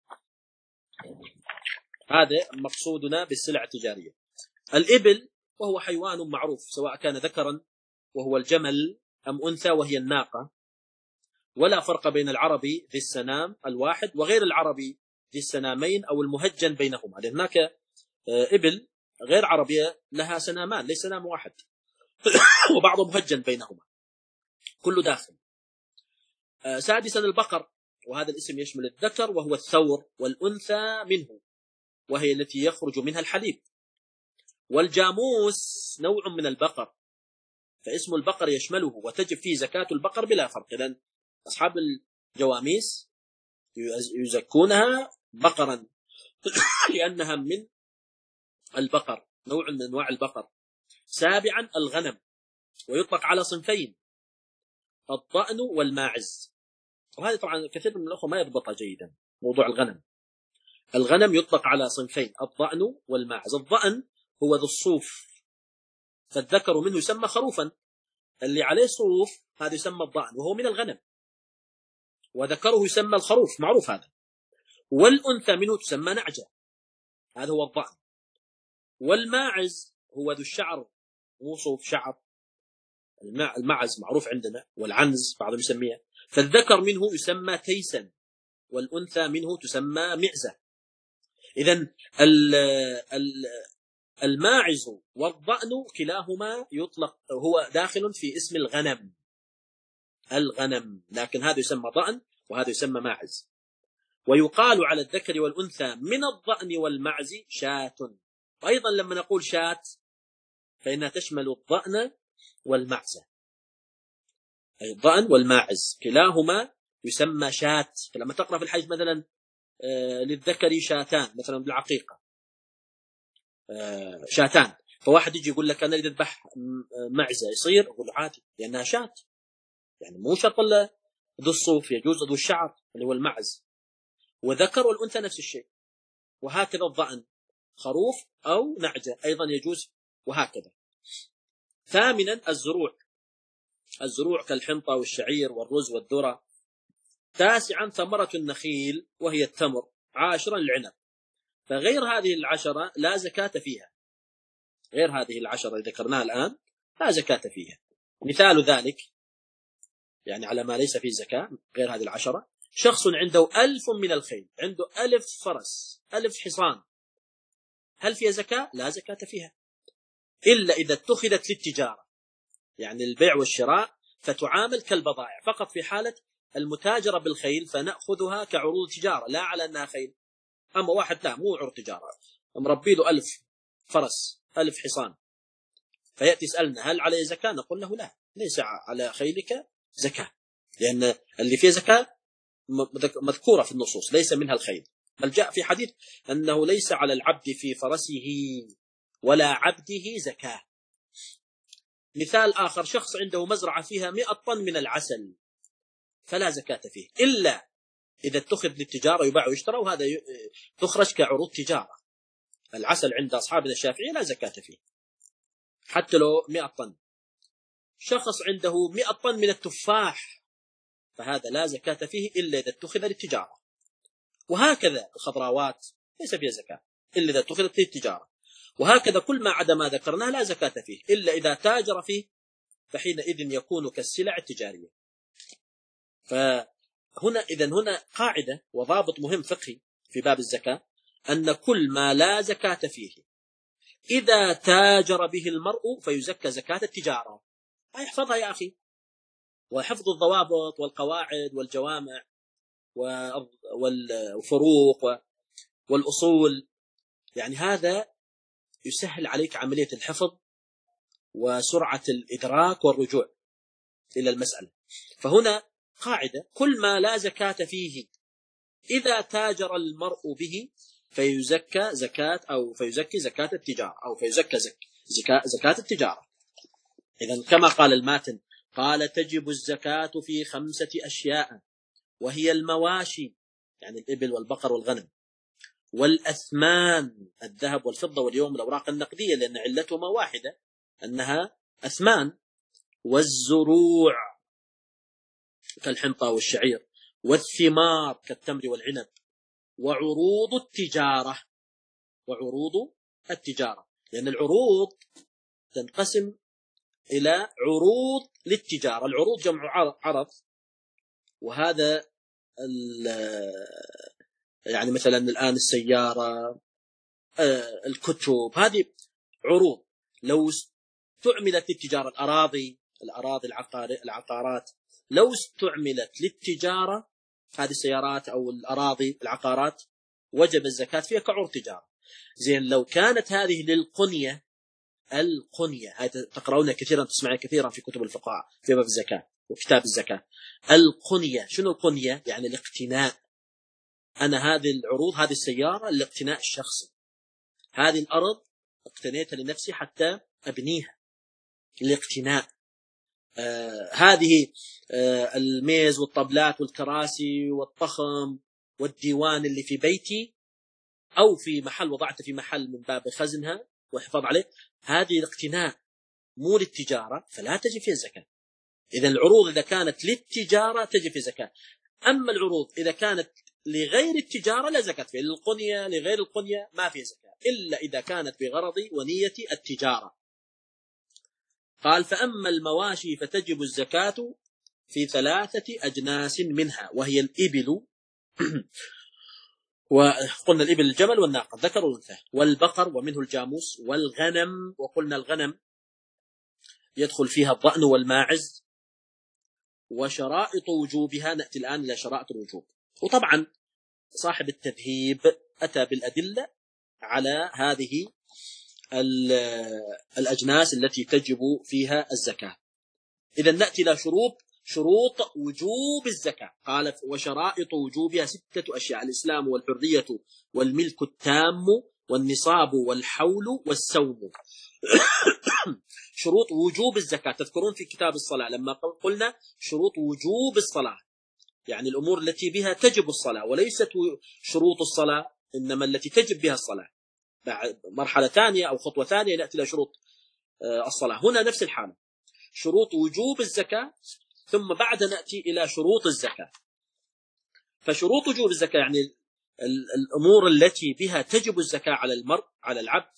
هذا مقصودنا بالسلع التجارية. الإبل وهو حيوان معروف، سواء كان ذكرا وهو الجمل أم أنثى وهي الناقة، ولا فرق بين العربي ذي السنام الواحد وغير العربي ذي السنامين أو المهجن بينهما، لأن هناك إبل غير عربية لها سنامان ليس سنام واحد وبعض مهجن بينهما، كله داخل. سادسا البقر، وهذا الاسم يشمل الذكر وهو الثور والأنثى منه وهي التي يخرج منها الحليب. والجاموس نوع من البقر، فاسم البقر يشمله وتجب فيه زكاة البقر بلا فرق. إذن أصحاب الجواميس يزكونها بقرا لأنها من البقر، نوع من أنواع البقر. سابعا الغنم، ويطلق على صنفين، الضأن والماعز. وهذا طبعا كثير من الأخوة ما يضبطها جيدا موضوع الغنم. الغنم يطلق على صنفين، الضأن والماعز. الضأن هو ذو الصوف، فالذكر منه يسمى خروفا، اللي عليه صوف هذا يسمى الضأن وهو من الغنم، وذكره يسمى الخروف، معروف هذا. والأنثى منه تسمى نعجة، هذا هو الضأن. والماعز هو ذو الشعر، مو صوف، شعر. المعز معروف عندنا، والعنز بعضهم يسميها. فالذكر منه يسمى تيسا، والأنثى منه تسمى معزة. إذن الماعز والضأن كلاهما يطلق، هو داخل في اسم الغنم، الغنم، لكن هذا يسمى ضأن وهذا يسمى ماعز. ويقال على الذكر والأنثى من الضأن والمعز شاة. وأيضا لما نقول شاة فإنها تشمل الضأن والمعز، أي الضأن والماعز كلاهما يسمى شاة. فلما تقرأ في الحج مثلا للذكر شاتان، مثلا بالعقيقة شاتان، فواحد يجي يقول لك أنا أريد أذبح معزة، يصير؟ يقول عادي لأنها شاة، يعني مو شرط ذو الصوف، يجوز ذو الشعر اللي هو المعز. وذكر والأنثى نفس الشيء، وهكذا الضأن خروف أو نعجة أيضا يجوز، وهكذا. ثامنا الزروع، الزروع كالحنطة والشعير والرز والذرة. تاسعا ثمرة النخيل وهي التمر. عاشرا العنب، فغير هذه العشرة لا زكاة فيها، غير هذه العشرة اللي ذكرناها الآن لا زكاة فيها. مثال ذلك يعني على ما ليس فيه زكاة غير هذه العشرة، شخص عنده ألف من الخيل، عنده ألف فرس، ألف حصان، هل فيها زكاة؟ لا زكاة فيها، إلا إذا اتخذت للتجارة، يعني البيع والشراء، فتعامل كالبضائع فقط في حالة المتاجرة بالخيل، فنأخذها كعروض تجارة لا على أنها خيل. أما واحد لا، مو عروض تجارة، مربي له ألف فرس، ألف حصان، فيأتي يسألنا هل عليه زكاة؟ نقول له لا، ليس على خيلك زكاة، لأن اللي فيه زكاة مذكورة في النصوص، ليس منها الخيل. بل جاء في حديث أنه ليس على العبد في فرسه ولا عبده زكاة. مثال آخر، شخص عنده مزرعة فيها مئة طن من العسل، فلا زكاة فيه إلا إذا اتخذ للتجارة يباع ويشترى، وهذا تخرج كعروض تجارة. العسل عند أصحابنا الشافعية لا زكاة فيه حتى لو مئة طن. شخص عنده مئة طن من التفاح، فهذا لا زكاة فيه إلا إذا اتخذ للتجارة. وهكذا الخضروات ليس فيها زكاة إلا إذا اتخذت للتجارة. وهكذا كل ما عدا ما ذكرناه لا زكاة فيه إلا إذا تاجر فيه، فحينئذ يكون كالسلع التجارية. فهنا إذن هنا قاعدة وضابط مهم فقهي في باب الزكاة، أن كل ما لا زكاة فيه إذا تاجر به المرء فيزكى زكاة التجارة. احفظها يا أخي، وحفظ الضوابط والقواعد والجوامع والفروق والأصول، يعني هذا يسهل عليك عملية الحفظ وسرعة الإدراك والرجوع إلى المسألة. فهنا قاعدة، كل ما لا زكاة فيه إذا تاجر المرء به فيزكى زكاة أو فيزكي زكاة التجارة أو فيزكى زكاة, زكاة التجارة. إذن كما قال الماتن، قال تجب الزكاة في خمسة أشياء، وهي المواشي يعني الإبل والبقر والغنم، والأثمان الذهب والفضة واليوم الأوراق النقدية، لأن علتهما واحدة أنها أثمان، والزروع كالحنطة والشعير، والثمار كالتمر والعنب، وعروض التجارة وعروض التجارة لأن العروض تنقسم إلى عروض للتجارة. العروض جمع عرض، وهذا يعني مثلا الآن السيارة، الكتب، هذه عروض لو استعملت للتجارة. الأراضي الأراضي العقارات لو استعملت للتجارة، هذه السيارات أو الأراضي العقارات وجب الزكاة فيها كعروض تجارة. زين لو كانت هذه للقنية، القنية هذه تقرؤونها كثيرا، تسمعها كثيرا في كتب الفقهاء في باب الزكاة وكتاب الزكاة. القنية شنو القنية؟ يعني الاقتناء. أنا هذه العروض، هذه السيارة الاقتناء الشخصي، هذه الأرض اقتنيتها لنفسي حتى أبنيها، الاقتناء. آه هذه آه الميز والطبلات والكراسي والطخم والديوان اللي في بيتي أو في محل وضعته في محل من باب خزنها وحفاظ عليه، هذه الاقتناء مو للتجارة، فلا تجب فيها الزكاة. إذا العروض إذا كانت للتجارة تجب فيها الزكاة. أما العروض إذا كانت لغير التجارة لا زكاة فيها. للقنية لغير القنية ما فيها زكاة إلا إذا كانت بغرض ونية التجارة. قال: فأما المواشي فتجب الزكاة في ثلاثة أجناس منها، وهي الإبل وقلنا الإبل الجمل والناقة ذكر والأنثى، والبقر ومنه الجاموس، والغنم، وقلنا الغنم يدخل فيها الضأن والماعز. وشرائط وجوبها، نأتي الآن إلى شرائط الوجوب. وطبعا صاحب التذهيب أتى بالأدلة على هذه الأجناس التي تجب فيها الزكاة. إذا نأتي إلى شروط شروط وجوب الزكاة. قال: وشرائط وجوبها ستة أشياء: الإسلام والحرية والملك التام والنصاب والحول والسوم. شروط وجوب الزكاة تذكرون في كتاب الصلاة لما قلنا شروط وجوب الصلاة، يعني الأمور التي بها تجب الصلاة، وليست شروط الصلاة إنما التي تجب بها الصلاة. مرحلة ثانية أو خطوة ثانية نأتي إلى شروط الصلاة. هنا نفس الحالة، شروط وجوب الزكاة ثم بعد نأتي إلى شروط الزكاة. فشروط وجوب الزكاة يعني الأمور التي بها تجب الزكاة على المرء على العبد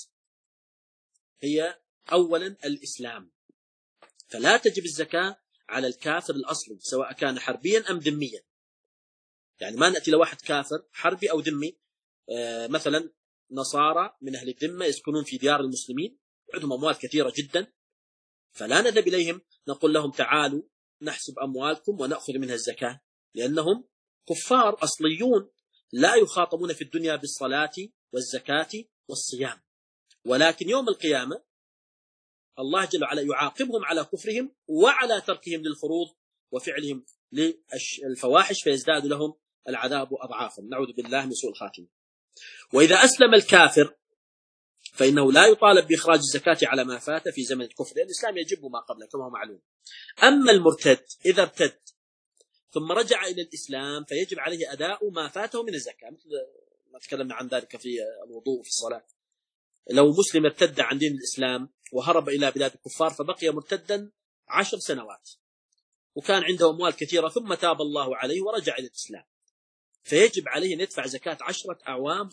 هي أولا الإسلام، فلا تجب الزكاة على الكافر الأصلي سواء كان حربيا أم ذميا. يعني ما نأتي لواحد كافر حربي أو ذمي، آه مثلا نصارى من أهل الذمة يسكنون في ديار المسلمين عندهم أموال كثيرة جدا، فلا نذهب إليهم نقول لهم تعالوا نحسب أموالكم ونأخذ منها الزكاة، لأنهم كفار أصليون لا يخاطبون في الدنيا بالصلاة والزكاة والصيام. ولكن يوم القيامة الله جل وعلا يعاقبهم على كفرهم وعلى تركهم للفروض وفعلهم للفواحش، فيزداد لهم العذاب أضعافا، نعوذ بالله من سوء الخاتمة. وإذا أسلم الكافر فإنه لا يطالب بإخراج الزكاة على ما فات في زمن الكفر، لأن الإسلام يجب ما قبله كما هو معلوم. أما المرتد إذا ارتد ثم رجع إلى الإسلام فيجب عليه أداء ما فاته من الزكاة، مثل ما تكلمنا عن ذلك في الوضوء في الصلاة. لو مسلم ارتد عن دين الإسلام وهرب إلى بلاد الكفار فبقي مرتدا عشر سنوات وكان عنده أموال كثيرة ثم تاب الله عليه ورجع إلى الإسلام، فيجب عليه أن يدفع زكاة عشرة أعوام.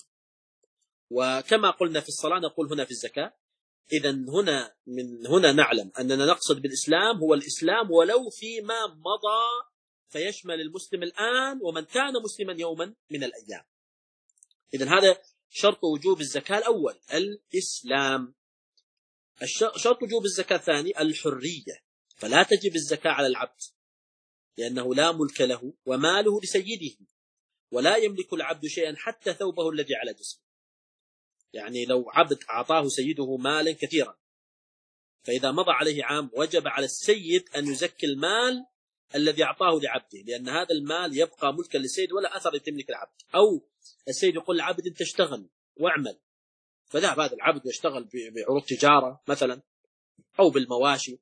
وكما قلنا في الصلاة نقول هنا في الزكاة. إذا هنا من هنا نعلم أننا نقصد بالإسلام هو الإسلام ولو فيما مضى، فيشمل المسلم الآن ومن كان مسلما يوما من الأيام. إذا هذا شرط وجوب الزكاة الأول الإسلام. شرط وجوب الزكاة الثاني الحرية، فلا تجب الزكاة على العبد لأنه لا ملك له وماله لسيده، ولا يملك العبد شيئا حتى ثوبه الذي على جسمه. يعني لو عبد أعطاه سيده مالا كثيرا فإذا مضى عليه عام وجب على السيد أن يزكي المال الذي أعطاه لعبده، لأن هذا المال يبقى ملكا للسيد ولا أثر لتملك العبد. أو السيد يقول للعبد أنت اشتغل واعمل، فذهب هذا العبد يشتغل بعروض تجارة مثلا أو بالمواشي،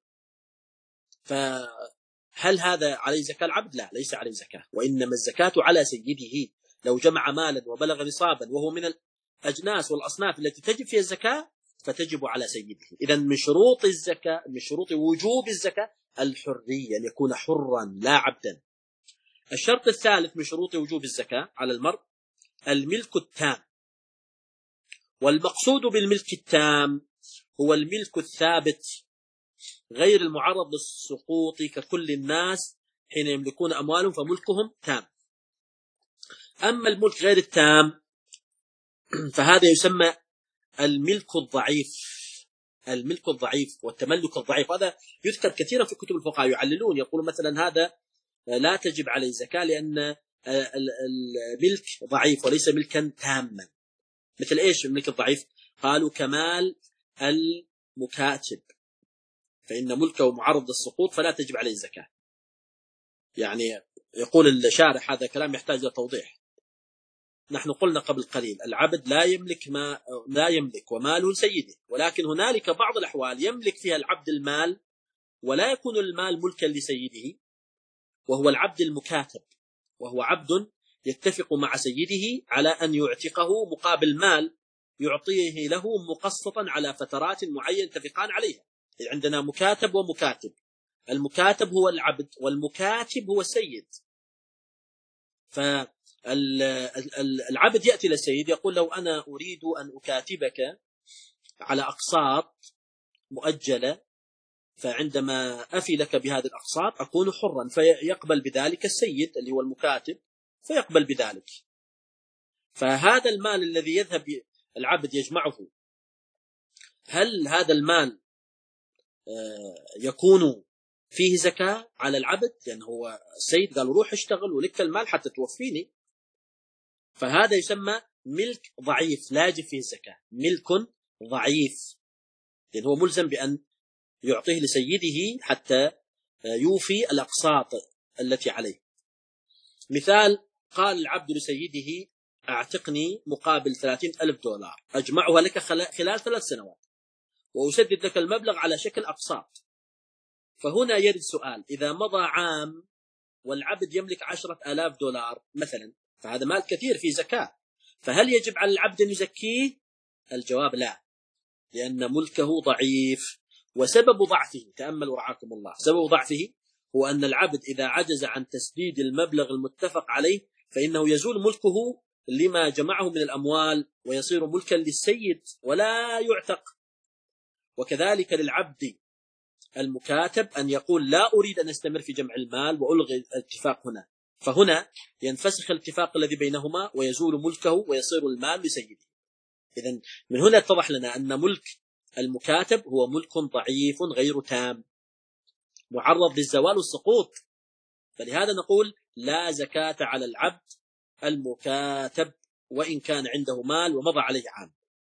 فهل هذا عليه زكاة العبد؟ لا، ليس عليه زكاة، وإنما الزكاة على سيده. لو جمع مالا وبلغ نصابا وهو من الأجناس والأصناف التي تجب فيها الزكاة فتجب على سيده. إذن من شروط الزكاة، من شروط وجوب الزكاة الحرية، أن يكون حرا لا عبدا. الشرط الثالث من شروط وجوب الزكاة على المرء الملك التام. والمقصود بالملك التام هو الملك الثابت غير المعرض للسقوط ككل الناس حين يملكون أموالهم فملكهم تام. أما الملك غير التام فهذا يسمى الملك الضعيف. الملك الضعيف والتملك الضعيف هذا يذكر كثيرا في كتب الفقهاء، يعللون يقولون مثلا هذا لا تجب عليه زكاة لأن الملك ضعيف وليس ملكا تاما. مثل إيش الملك الضعيف؟ قالوا كمال المكاتب، فإن ملكه معرض للسقوط فلا تجب عليه الزكاة. يعني يقول الشارح هذا كلام يحتاج إلى توضيح. نحن قلنا قبل قليل العبد لا يملك ما لا يملك وماله سيده، ولكن هنالك بعض الأحوال يملك فيها العبد المال ولا يكون المال ملكا لسيده، وهو العبد المكاتب، وهو عبد يتفق مع سيده على أن يعتقه مقابل مال يعطيه له مقسطا على فترات معينة يتفقان عليها. عندنا مكاتب ومكاتب، المكاتب هو العبد والمكاتب هو السيد. فالعبد يأتي للسيد يقول له أنا أريد أن أكاتبك على أقساط مؤجلة، فعندما أفي لك بهذه الأقساط أكون حرا، فيقبل بذلك السيد اللي هو المكاتب فيقبل بذلك. فهذا المال الذي يذهب العبد يجمعه، هل هذا المال يكون فيه زكاة على العبد؟ لأنه هو السيد قال روح اشتغل ولك المال حتى توفيني. فهذا يسمى ملك ضعيف لا يجب فيه الزكاة، ملك ضعيف، لأنه هو ملزم بأن يعطيه لسيده حتى يوفي الأقساط التي عليه. مثال، قال العبد لسيده أعتقني مقابل ثلاثين ألف دولار أجمعها لك خلال ثلاث سنوات وأسدد لك المبلغ على شكل أقساط. فهنا يرد سؤال، إذا مضى عام والعبد يملك عشرة آلاف دولار مثلا، فهذا مال كثير في زكاة، فهل يجب على العبد أن يزكيه؟ الجواب لا، لأن ملكه ضعيف. وسبب ضعفه، تأملوا رعاكم الله، سبب ضعفه هو أن العبد إذا عجز عن تسديد المبلغ المتفق عليه فإنه يزول ملكه لما جمعه من الأموال ويصير ملكا للسيد ولا يعتق. وكذلك للعبد المكاتب أن يقول لا أريد أن أستمر في جمع المال وألغي الاتفاق هنا، فهنا ينفسخ الاتفاق الذي بينهما ويزول ملكه ويصير المال لسيده. إذن من هنا اتضح لنا أن ملك المكاتب هو ملك ضعيف غير تام معرض للزوال والسقوط، فلهذا نقول لا زكاة على العبد المكاتب وإن كان عنده مال ومضى عليه عام.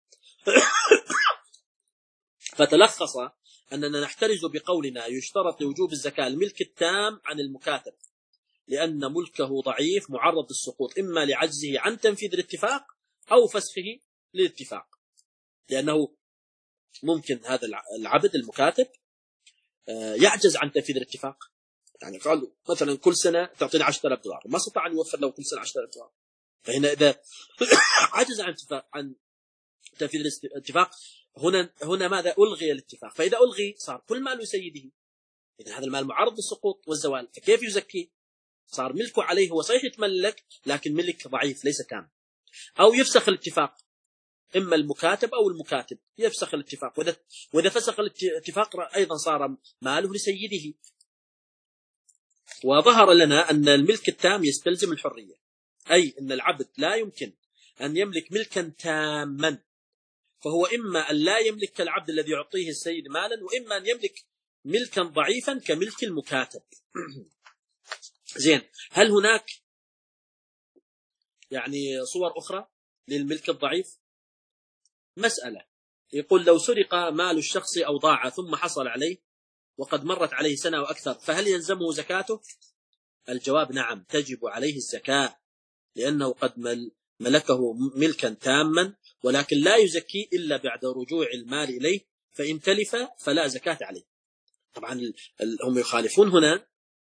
فتلخص أننا نحترز بقولنا يشترط لوجوب الزكاة الملك التام عن المكاتب، لأن ملكه ضعيف معرض للسقوط إما لعجزه عن تنفيذ الاتفاق أو فسخه للاتفاق، لأنه ممكن هذا العبد المكاتب يعجز عن تنفيذ الاتفاق. يعني قالوا مثلا كل سنة تعطينا عشرة آلاف دولار، ما استطاع أن يوفر له كل سنة عشرة آلاف دولار، فهنا إذا عجز عن عن تنفيذ الاتفاق هنا هنا ماذا؟ ألغي الاتفاق. فإذا ألغي صار كل مال سيده، إذا هذا المال معرض للسقوط والزوال، فكيف يزكي؟ صار ملكه عليه، هو صحيح يتملك لكن ملك ضعيف ليس تام. أو يفسخ الاتفاق، إما المكاتب أو المكاتب يفسخ الاتفاق، وإذا, وإذا فسخ الاتفاق أيضا صار ماله لسيده. وظهر لنا أن الملك التام يستلزم الحرية، أي أن العبد لا يمكن أن يملك ملكا تاما، فهو إما أن لا يملك كالعبد الذي يعطيه السيد مالا، وإما أن يملك ملكا ضعيفا كملك المكاتب. زين، هل هناك يعني صور أخرى للملك الضعيف؟ مسألة، يقول لو سرق مال الشخص أو ضاع ثم حصل عليه وقد مرت عليه سنة وأكثر، فهل يلزمه زكاته؟ الجواب نعم، تجب عليه الزكاة، لأنه قد ملكه ملكا تاما، ولكن لا يزكي إلا بعد رجوع المال إليه، فإن تلف فلا زكاة عليه. طبعا هم يخالفون هنا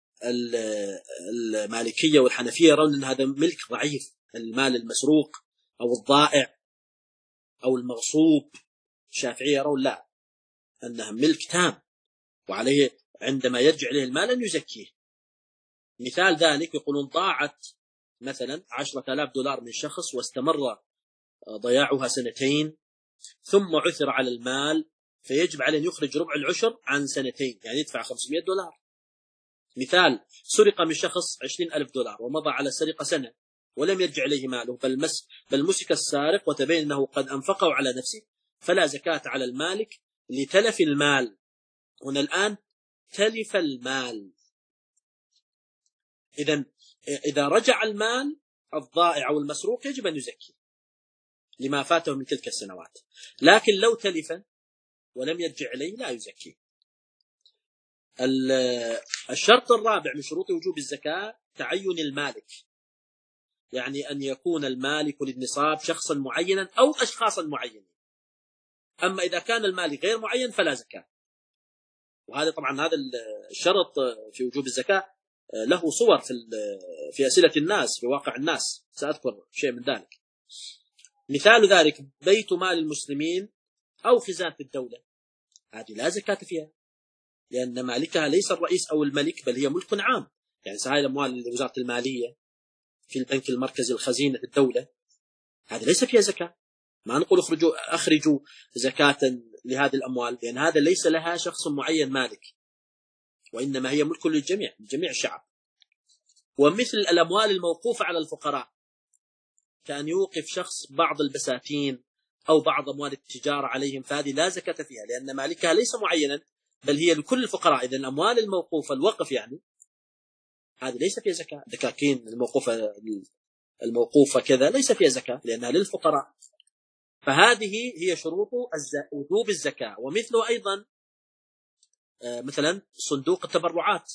المالكية والحنفية، يرون أن هذا ملك ضعيف، المال المسروق أو الضائع أو المغصوب. الشافعية يرون لا، أنها ملك تام وعليه عندما يرجع إليه المال أن يزكيه. مثال ذلك يقولون ضاعت مثلا عشرة آلاف دولار من شخص واستمر ضياعها سنتين، ثم عثر على المال فيجب عليه أن يخرج ربع العشر عن سنتين، يعني يدفع خمسمائة دولار. مثال سرق من شخص عشرين ألف دولار ومضى على سرقة سنة ولم يرجع إليه ماله، بل, مس بل مسك السارق وتبين أنه قد أنفقه على نفسه، فلا زكاة على المالك لتلف المال. هنا الآن تلف المال. إذن إذا رجع المال الضائع أو المسروق يجب أن يزكي لما فاته من تلك السنوات، لكن لو تلف ولم يرجع إليه لا يزكي. الشرط الرابع من شروط وجوب الزكاة تعين المالك، يعني أن يكون المالك للنصاب شخصا معينا أو أشخاصا معينين. أما إذا كان المالك غير معين فلا زكاة. وهذا طبعا هذا الشرط في وجوب الزكاة له صور في في أسئلة الناس في واقع الناس، سأذكر شيء من ذلك. مثال ذلك بيت مال المسلمين أو خزانة الدولة، هذه لا زكاة فيها لأن مالكها ليس الرئيس أو الملك بل هي ملك عام. يعني هاي الأموال لوزارة المالية في البنك المركزي الخزينة الدولة، هذا ليس فيها زكاة. ما نقول اخرجوا أخرجوا زكاة لهذه الأموال، لأن هذا ليس لها شخص معين مالك، وإنما هي ملك للجميع لجميع الشعب. ومثل الأموال الموقوفة على الفقراء، كأن يوقف شخص بعض البساتين أو بعض أموال التجارة عليهم، فهذه لا زكاة فيها لأن مالكها ليس معينا بل هي لكل الفقراء. إذن الأموال الموقوفة الوقف يعني هذه ليس فيها زكاة. دكاكين الموقوفة الموقوفة كذا ليس فيها زكاة لأنها للفقراء. فهذه هي شروط وجوب الزكاة. ومثله أيضا مثلا صندوق التبرعات،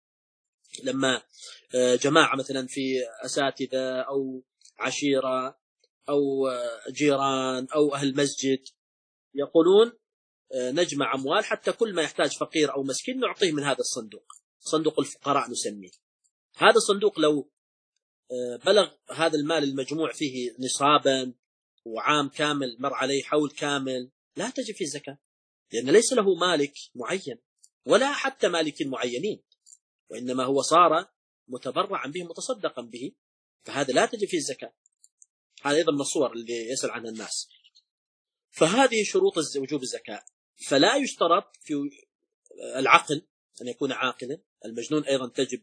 لما جماعة مثلا في أساتذة أو عشيرة أو جيران أو أهل مسجد يقولون نجمع أموال حتى كل ما يحتاج فقير أو مسكين نعطيه من هذا الصندوق، صندوق الفقراء نسميه. هذا الصندوق لو بلغ هذا المال المجموع فيه نصابا وعام كامل مر عليه حول كامل لا تجب فيه الزكاة، لأن ليس له مالك معين ولا حتى مالك معينين، وإنما هو صار متبرعا به متصدقا به، فهذا لا تجب فيه الزكاة. هذا أيضا من الصور اللي يسأل عنها الناس. فهذه شروط وجوب الزكاة. فلا يشترط في العقل أن يكون عاقلا. المجنون أيضا تجب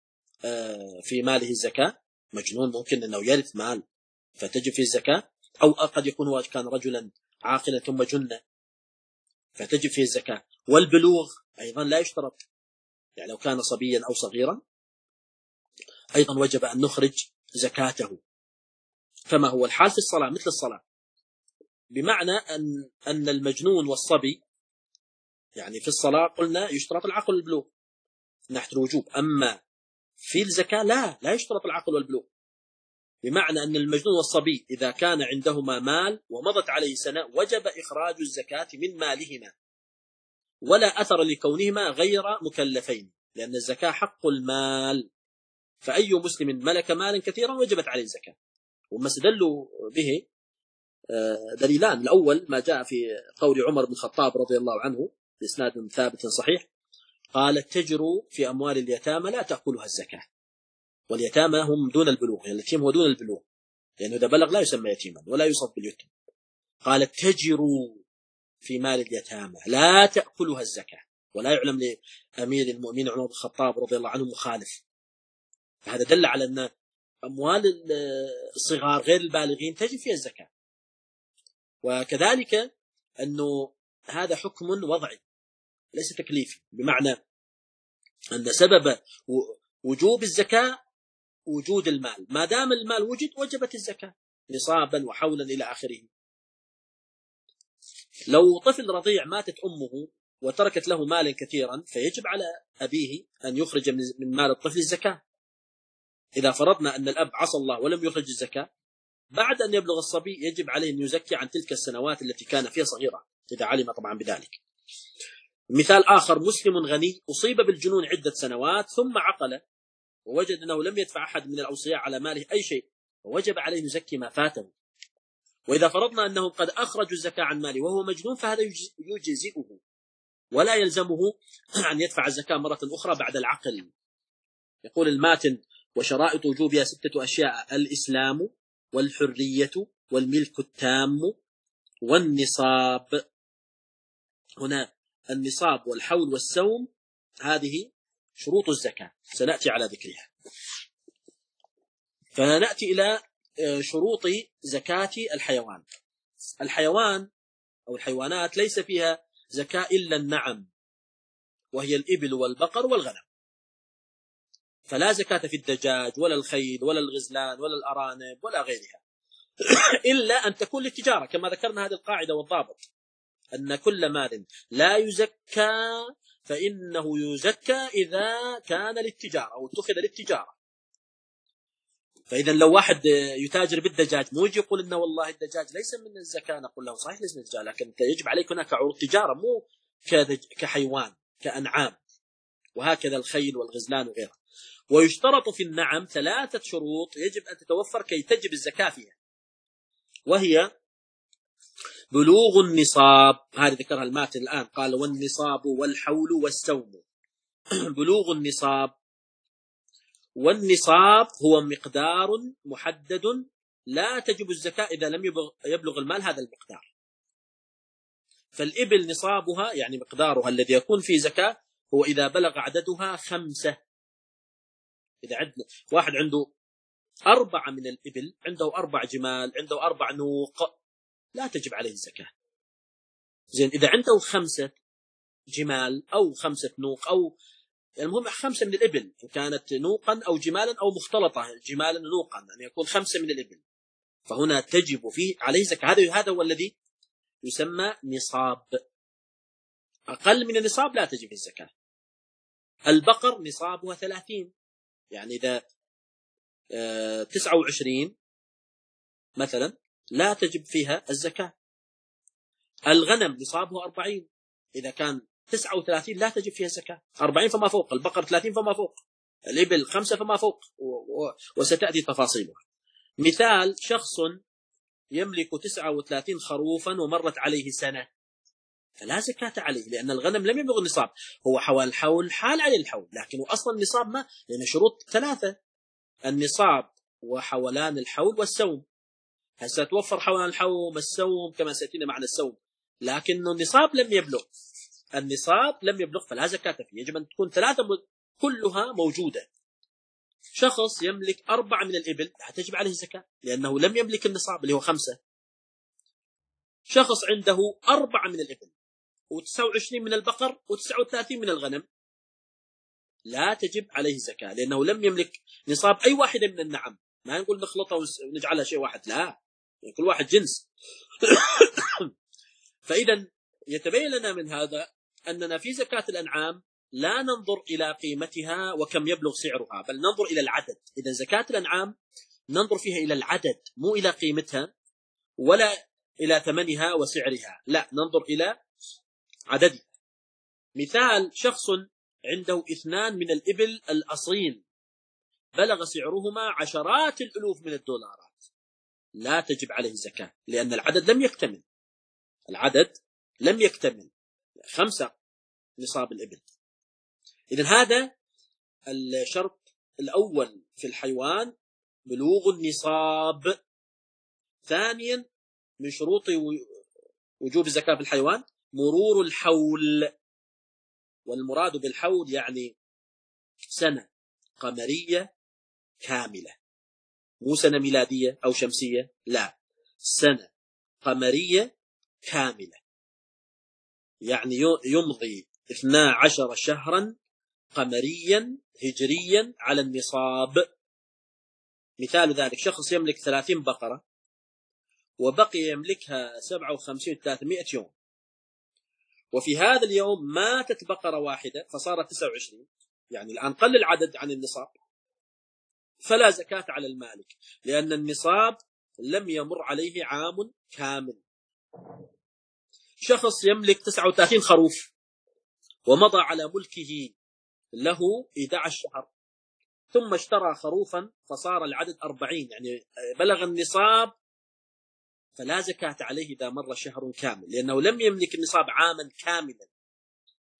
في ماله الزكاة. مجنون ممكن أنه يرث مال فتجب فيه الزكاة، أو قد يكون هو كان رجلا عاقلا ثم جن فتجب فيه الزكاة. والبلوغ أيضا لا يشترط، يعني لو كان صبيا أو صغيرا أيضا وجب أن نخرج زكاته، كما هو الحال في الصلاة مثل الصلاة، بمعنى أن أن المجنون والصبي يعني في الصلاة قلنا يشترط العقل والبلوغ من ناحية الوجوب، أما في الزكاة لا لا يشترط العقل والبلوغ، بمعنى أن المجنون والصبي إذا كان عندهما مال ومضت عليه سنة وجب إخراج الزكاة من مالهما، ولا أثر لكونهما غير مكلفين، لأن الزكاة حق المال، فأي مسلم ملك مالا كثيرا وجبت عليه الزكاة. وما استدلوا به دليلان. الأول ما جاء في قول عمر بن الخطاب رضي الله عنه بإسناد ثابت صحيح، قال اتجروا في أموال اليتامى لا تأكلها الزكاة. واليتامى هم دون البلوغ، يعني اليتيم هو دون البلوغ، لأنه إذا بلغ لا يسمى يتيما ولا يوصف باليتم. قال اتجروا في مال اليتامى لا تأكلها الزكاة، ولا يعلم لأمير المؤمنين عمر بن الخطاب رضي الله عنه مخالف. فهذا دل على أن أموال الصغار غير البالغين تجب فيها الزكاة. وكذلك أنه هذا حكم وضعي ليس تكليفي، بمعنى أن سبب وجوب الزكاة وجود المال، ما دام المال وجد وجبت الزكاة نصابا وحولا إلى آخره. لو طفل رضيع ماتت أمه وتركت له مالا كثيرا فيجب على أبيه أن يخرج من مال الطفل الزكاة. إذا فرضنا أن الأب عصى الله ولم يخرج الزكاة، بعد أن يبلغ الصبي يجب عليه أن يزكي عن تلك السنوات التي كان فيها صغيرة إذا علم طبعا بذلك. مثال آخر مسلم غني أصيب بالجنون عدة سنوات ثم عقل ووجد أنه لم يدفع أحد من الأوصياء على ماله أي شيء، ووجب عليه يزكي ما فاته. وإذا فرضنا أنهم قد أخرجوا الزكاة عن ماله وهو مجنون فهذا يجزئه، ولا يلزمه أن يدفع الزكاة مرة أخرى بعد العقل. يقول الماتن: وشرائط وجوبها ستة أشياء: الإسلام والحرية والملك التام والنصاب. هنا النصاب والحول والسوم هذه شروط الزكاة، سنأتي على ذكرها. فنأتي إلى شروط زكاة الحيوان. الحيوان أو الحيوانات ليس فيها زكاة إلا النعم، وهي الإبل والبقر والغنم، فلا زكاة في الدجاج ولا الخيل ولا الغزلان ولا الأرانب ولا غيرها إلا أن تكون للتجارة، كما ذكرنا هذه القاعدة والضابط، أن كل مال لا يزكى فإنه يزكى إذا كان للتجارة أو اتخذ للتجارة. فإذا لو واحد يتاجر بالدجاج مو يجي يقول إنه والله الدجاج ليس من الزكاة، نقول له صحيح ليس من الزكاة، لكن يجب عليك هناك عروض تجارة، مو كحيوان كأنعام، وهكذا الخيل والغزلان وغيرها. ويشترط في النعم ثلاثة شروط يجب أن تتوفر كي تجب الزكاة فيها، وهي بلوغ النصاب، هذه ذكرها الماتن الآن، قال: والنصاب والحول والسوم. بلوغ النصاب، والنصاب هو مقدار محدد لا تجب الزكاة إذا لم يبلغ المال هذا المقدار. فالإبل نصابها يعني مقدارها الذي يكون فيه زكاة هو إذا بلغ عددها خمسة. إذا عندنا واحد عنده أربعة من الإبل، عنده أربع جمال، عنده أربع نوق، لا تجب عليه الزكاة. زين، إذا عنده خمسة جمال أو خمسة نوق أو المهم خمسة من الإبل، إن كانت نوقا أو جمالا أو مختلطة جمالا نوقا، أن يكون خمسة من الإبل، فهنا تجب فيه عليه زكاة. هذا هذا هو الذي يسمى نصاب. أقل من النصاب لا تجب الزكاة. البقر نصابها ثلاثين، يعني إذا تسعة وعشرين مثلا لا تجب فيها الزكاة. الغنم نصابه أربعين، إذا كان تسعة وثلاثين لا تجب فيها الزكاة. أربعين فما فوق، البقر ثلاثين فما فوق، الإبل خمسة فما فوق، وستأتي تفاصيلها. مثال: شخص يملك تسعة وثلاثين خروفا ومرت عليه سنة، فلا زكاة عليه، لأن الغنم لم يبلغ النصاب، هو حول الحول حال عليه الحول، لكن أصلا النصاب ما، لأن شروط ثلاثة: النصاب وحولان الحول والسوم. هسه توفر حولان الحول والسوم كما سيأتينا معنى السوم، لكن النصاب لم يبلغ، النصاب لم يبلغ فلا زكاة فيه. يجب أن تكون ثلاثة كلها موجودة. شخص يملك أربعة من الإبل لا تجب عليه الزكاة لأنه لم يملك النصاب اللي هو خمسة. شخص عنده أربعة من الإبل وتسعة وعشرين من البقر وتسعة وثلاثين من الغنم لا تجب عليه الزكاة لأنه لم يملك نصاب أي واحدة من النعم. ما نقول نخلطها ونجعلها شيء واحد، لا، يعني كل واحد جنس. فإذا يتبين لنا من هذا أننا في زكاة الأنعام لا ننظر إلى قيمتها وكم يبلغ سعرها، بل ننظر إلى العدد. إذا زكاة الأنعام ننظر فيها إلى العدد، مو إلى قيمتها ولا إلى ثمنها وسعرها، لا، ننظر إلى عددها. مثال: شخص عنده اثنان من الإبل الأصيل بلغ سعرهما عشرات الألوف من الدولارات، لا تجب عليه الزكاة لأن العدد لم يكتمل، العدد لم يكتمل، خمسة نصاب الإبل. إذن هذا الشرط الأول في الحيوان بلوغ النصاب. ثانيا من شروط وجوب الزكاة في الحيوان مرور الحول، والمراد بالحول يعني سنة قمرية كاملة، مو سنة ميلادية أو شمسية، لا، سنة قمرية كاملة، يعني يمضي اثنا عشر شهرا قمريا هجريا على النصاب. مثال ذلك: شخص يملك ثلاثين بقرة وبقي يملكها سبعة وخمسين ثلاثمائة يوم، وفي هذا اليوم ماتت بقرة واحدة فصارت تسعة وعشرين، يعني الآن قل العدد عن النصاب، فلا زكاة على المالك لأن النصاب لم يمر عليه عام كامل. شخص يملك تسعة وثلاثين خروف ومضى على ملكه له أحد عشر شهر، ثم اشترى خروفا فصار العدد أربعين، يعني بلغ النصاب، فلا زكاة عليه إذا مر شهر كامل لأنه لم يملك النصاب عاما كاملا.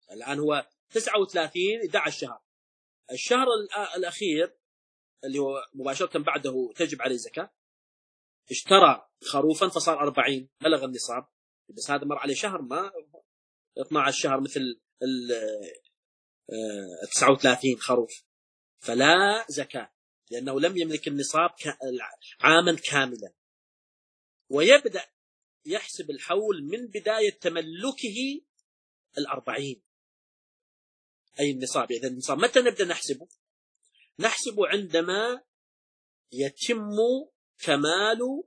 الآن هو تسعة وثلاثين ادعى الشهر، الشهر الأخير اللي هو مباشرة بعده تجب عليه الزكاة، اشترى خروفا فصار أربعين بلغ النصاب، بس هذا مر عليه شهر، ما اثنا عشر شهر مثل ال تسعة وثلاثين خروف، فلا زكاة لأنه لم يملك النصاب عاما كاملا. ويبدأ يحسب الحول من بداية تملكه الأربعين، أي النصاب. إذا النصاب متى نبدأ نحسبه؟ نحسبه عندما يتم كمال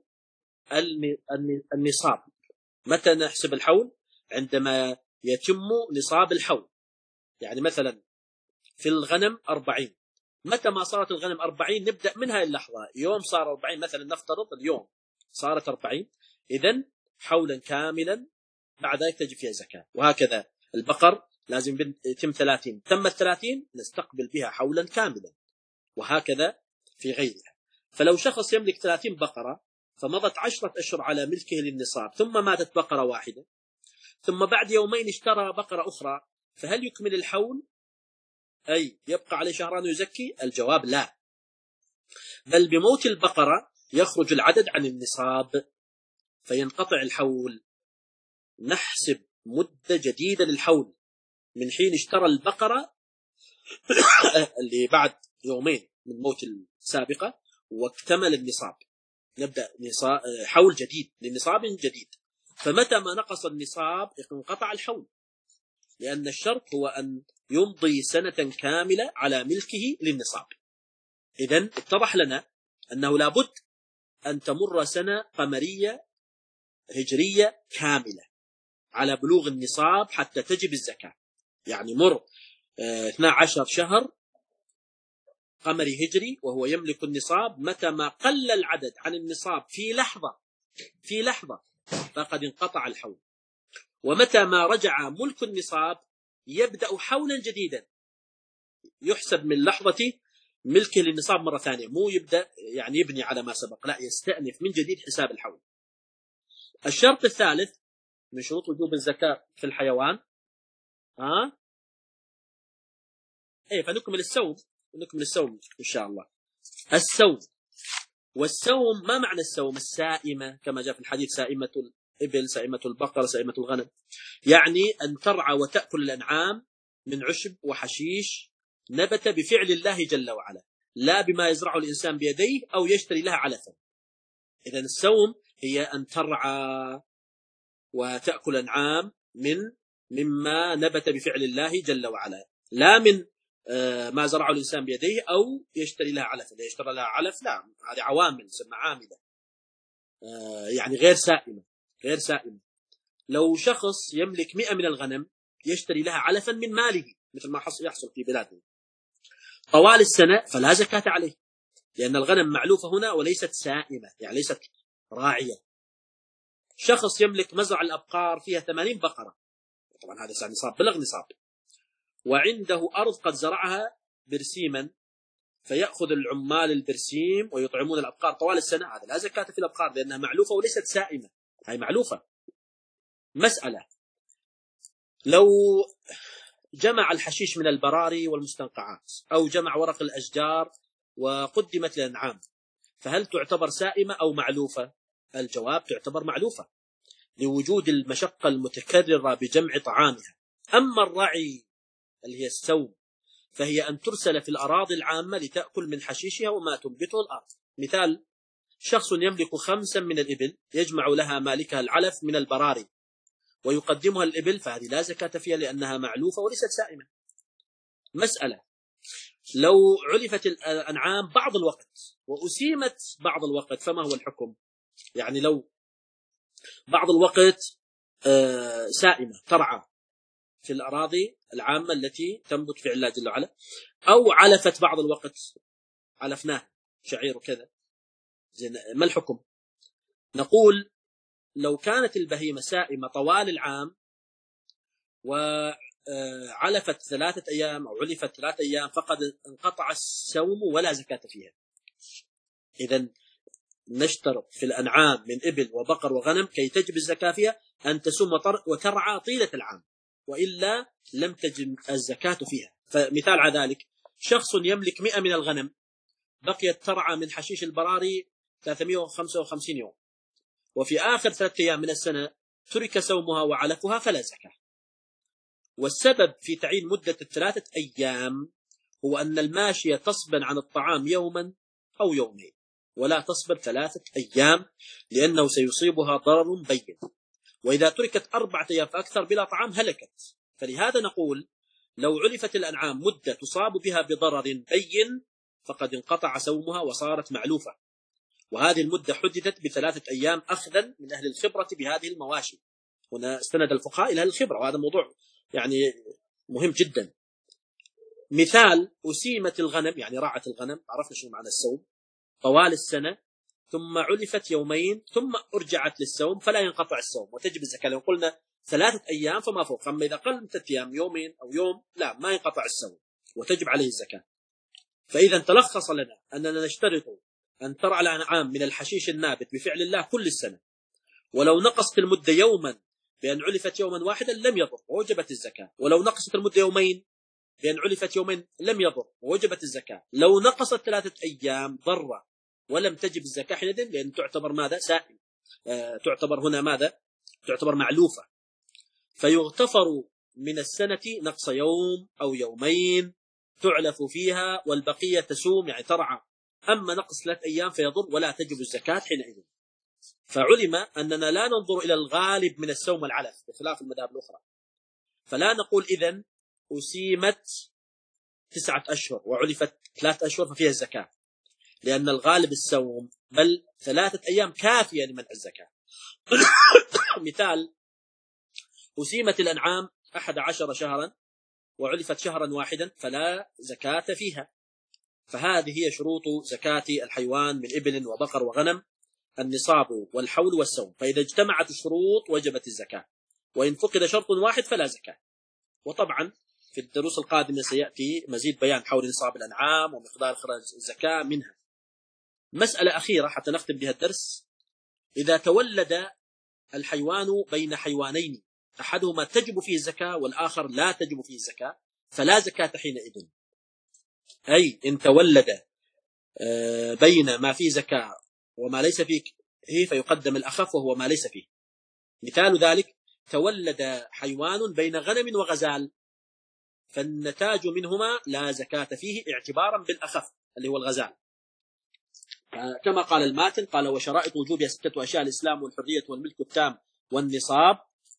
النصاب. متى نحسب الحول؟ عندما يتم نصاب الحول. يعني مثلا في الغنم أربعين، متى ما صارت الغنم أربعين نبدأ من هاي اللحظة، يوم صار أربعين مثلا، نفترض اليوم صارت أربعين، إذن حولا كاملا بعد ذلك تجب فيها زكاة. وهكذا البقر لازم يتم ثلاثين، تم الثلاثين نستقبل بها حولا كاملا، وهكذا في غيرها. فلو شخص يملك ثلاثين بقرة فمضت عشرة أشهر على ملكه للنصاب، ثم ماتت بقرة واحدة، ثم بعد يومين اشترى بقرة أخرى، فهل يكمل الحول أي يبقى عليه شهران ويزكي؟ الجواب لا، بل بموت البقرة يخرج العدد عن النصاب فينقطع الحول. نحسب مدة جديدة للحول من حين اشترى البقرة اللي بعد يومين من موت السابقة واكتمل النصاب، نبدأ نصاب حول جديد لنصاب جديد. فمتى ما نقص النصاب انقطع الحول، لأن الشرط هو أن يمضي سنة كاملة على ملكه للنصاب. إذن اتضح لنا أنه لابد أن تمر سنة قمرية هجرية كاملة على بلوغ النصاب حتى تجب الزكاة. يعني مر اثنا عشر شهر قمري هجري وهو يملك النصاب، متى ما قل العدد عن النصاب في لحظة في لحظة فقد انقطع الحول. ومتى ما رجع ملك النصاب يبدأ حولا جديدا يحسب من لحظة ملكه للنصاب مرة ثانية، مو يبدأ يعني يبني على ما سبق، لا، يستأنف من جديد حساب الحول. الشرط الثالث من شروط وجوب الزكاة في الحيوان ها أه؟ ايه فنكمل السوم، نكمل السوم ان شاء الله. السوم، والسوم ما معنى السوم؟ السائمة كما جاء في الحديث، سائمة الإبل، سائمة البقرة، سائمة الغنم، يعني أن ترعى وتأكل الأنعام من عشب وحشيش نبت بفعل الله جل وعلا، لا بما يزرعه الإنسان بيديه أو يشتري لها علفا. إذن السوم هي أن ترعى وتأكل أنعام من مما نبت بفعل الله جل وعلا، لا من ما زرعه الإنسان بيديه أو يشتري لها علف. إذا يشتري لها علف لا، هذه عوامل تسمى عاملة، يعني غير سائمة غير سائمة. لو شخص يملك مئة من الغنم يشتري لها علفا من ماله مثل ما يحصل في بلادنا طوال السنة فلا زكاة عليه، لأن الغنم معلوفة هنا وليست سائمة، يعني ليست راعية. شخص يملك مزرعة الأبقار فيها ثمانين بقرة، طبعا هذا نصاب بلغ نصاب، وعنده أرض قد زرعها برسيما، فيأخذ العمال البرسيم ويطعمون الأبقار طوال السنة، هذا لا زكاة في الأبقار لأنها معلوفة وليست سائمة، هي معلوفة. مسألة، لو جمع الحشيش من البراري والمستنقعات أو جمع ورق الأشجار وقدمت للأنعام، فهل تعتبر سائمة أو معلوفة؟ الجواب تعتبر معلوفة لوجود المشقة المتكررة بجمع طعامها. أما الرعي اللي هي السوم فهي أن ترسل في الأراضي العامة لتأكل من حشيشها وما تنبته الأرض. مثال، شخص يملك خمسا من الإبل يجمع لها مالكها العلف من البراري ويقدمها الإبل، فهذه لا زكاة فيها لأنها معلوفة وليست سائمة. مسألة، لو علفت الأنعام بعض الوقت وأسيمت بعض الوقت فما هو الحكم؟ يعني لو بعض الوقت سائمة ترعى في الأراضي العامة التي تنبت في الله جل وعلا، أو علفت بعض الوقت علفناه شعير وكذا، ما الحكم؟ نقول لو كانت البهيمة سائمة طوال العام وعلفت ثلاثة أيام أو علفت ثلاثة أيام فقد انقطع السوم ولا زكاة فيها. إذن نشترط في الأنعام من إبل وبقر وغنم كي تجب الزكاة فيها أن تسوم وترعى طيلة العام، وإلا لم تجب الزكاة فيها. فمثال على ذلك شخص يملك مئة من الغنم، بقيت ترعى من حشيش البراري ثلاثمئة وخمسة وخمسين يوم، وفي آخر ثلاثة أيام من السنة ترك سومها وعلفها فلا زكاة. والسبب في تعيين مدة الثلاثة أيام هو أن الماشية تصبر عن الطعام يوما أو يومين، ولا تصبر ثلاثة أيام، لأنه سيصيبها ضرر بين، وإذا تركت أربعة أيام فأكثر بلا طعام هلكت. فلهذا نقول لو علفت الأنعام مدة تصاب بها بضرر بين فقد انقطع سومها وصارت معلوفة، وهذه المدة حددت بثلاثة أيام أخذا من أهل الخبرة بهذه المواشي. هنا استند الفقهاء إلى الخبرة، وهذا موضوع يعني مهم جدا. مثال أسيمت الغنم، يعني راعت الغنم، عرفنا شو معنى السوم، طوال السنة، ثم علفت يومين ثم أرجعت للسوم فلا ينقطع السوم وتجب الزكاة. لو قلنا ثلاثة أيام فما فوق، أما إذا قل من ثلاثة أيام يومين أو يوم لا، ما ينقطع السوم وتجب عليه الزكاة. فإذا تلخص لنا أننا نشترط أن ترعى الأنعام من الحشيش النابت بفعل الله كل السنة، ولو نقصت المدة يوما بأن علفت يوما واحدا لم يضر ووجبت الزكاة، ولو نقصت المدة يومين بأن علفت يومين لم يضر ووجبت الزكاة، لو نقصت ثلاثة أيام ضر ولم تجب الزكاة حينئذ، لأن تعتبر ماذا؟ سائل. آه تعتبر هنا ماذا؟ تعتبر معلوفة، فيغتفر من السنة نقص يوم أو يومين تعلف فيها والبقية تسوم، يعني ترعى. أما نقص ثلاثة أيام فيضر ولا تجب الزكاة حينئذ. فعلم أننا لا ننظر إلى الغالب من السوم والعلف بخلاف المذاهب الأخرى، فلا نقول إذن أسيمت تسعة أشهر وعلفت ثلاثة أشهر ففيها الزكاة، لأن الغالب السوم، بل ثلاثة أيام كافية لمنع الزكاة. مثال أسيمت الأنعام أحد عشر شهرا وعلفت شهرا واحدا فلا زكاة فيها. فهذه هي شروط زكاة الحيوان من إبل وبقر وغنم: النصاب والحول والسوم. فإذا اجتمعت الشروط وجبت الزكاة، وإن فقد شرط واحد فلا زكاة. وطبعا في الدروس القادمة سيأتي مزيد بيان حول نصاب الأنعام ومقدار إخراج الزكاة منها. مسألة أخيرة حتى نختم بها الدرس: إذا تولد الحيوان بين حيوانين أحدهما تجب فيه الزكاة والآخر لا تجب فيه الزكاة فلا زكاة حينئذ. أي إن تولد بين ما فيه زكاة وما ليس فيه فيقدم الأخف وهو ما ليس فيه. مثال ذلك: تولد حيوان بين غنم وغزال، فالنتاج منهما لا زكاة فيه اعتبارا بالأخف اللي هو الغزال، كما قال الماتن، قال: وشرائط وجوبها ستة أشياء: الإسلام والحرية والملك التام والنصاب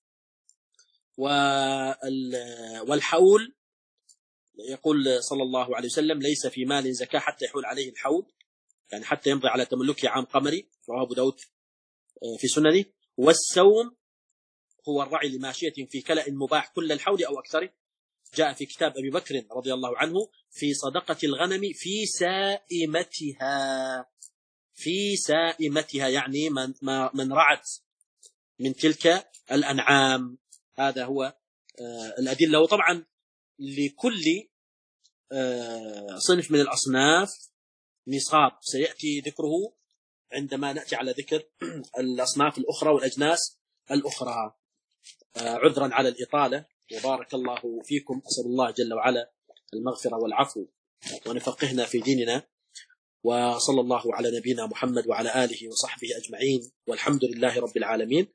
والحول. يقول صلى الله عليه وسلم: ليس في مال زكاة حتى يحول عليه الحول، يعني حتى يمضي على تملكه عام قمري، رواه أبو داود في سننه. والسوم هو الرعي لماشية في كلأ مباح كل الحول أو أكثره. جاء في كتاب أبي بكر رضي الله عنه: في صدقة الغنم في سائمتها. في سائمتها يعني من, من رعت من تلك الأنعام. هذا هو آه الأدلة. وطبعا لكل آه صنف من الأصناف نصاب سيأتي ذكره عندما نأتي على ذكر الأصناف الأخرى والأجناس الأخرى. آه عذرا على الإطالة، وبارك الله فيكم. أسأل الله جل وعلا المغفرة والعفو ونفقهنا في ديننا، وصلى الله على نبينا محمد وعلى آله وصحبه أجمعين، والحمد لله رب العالمين.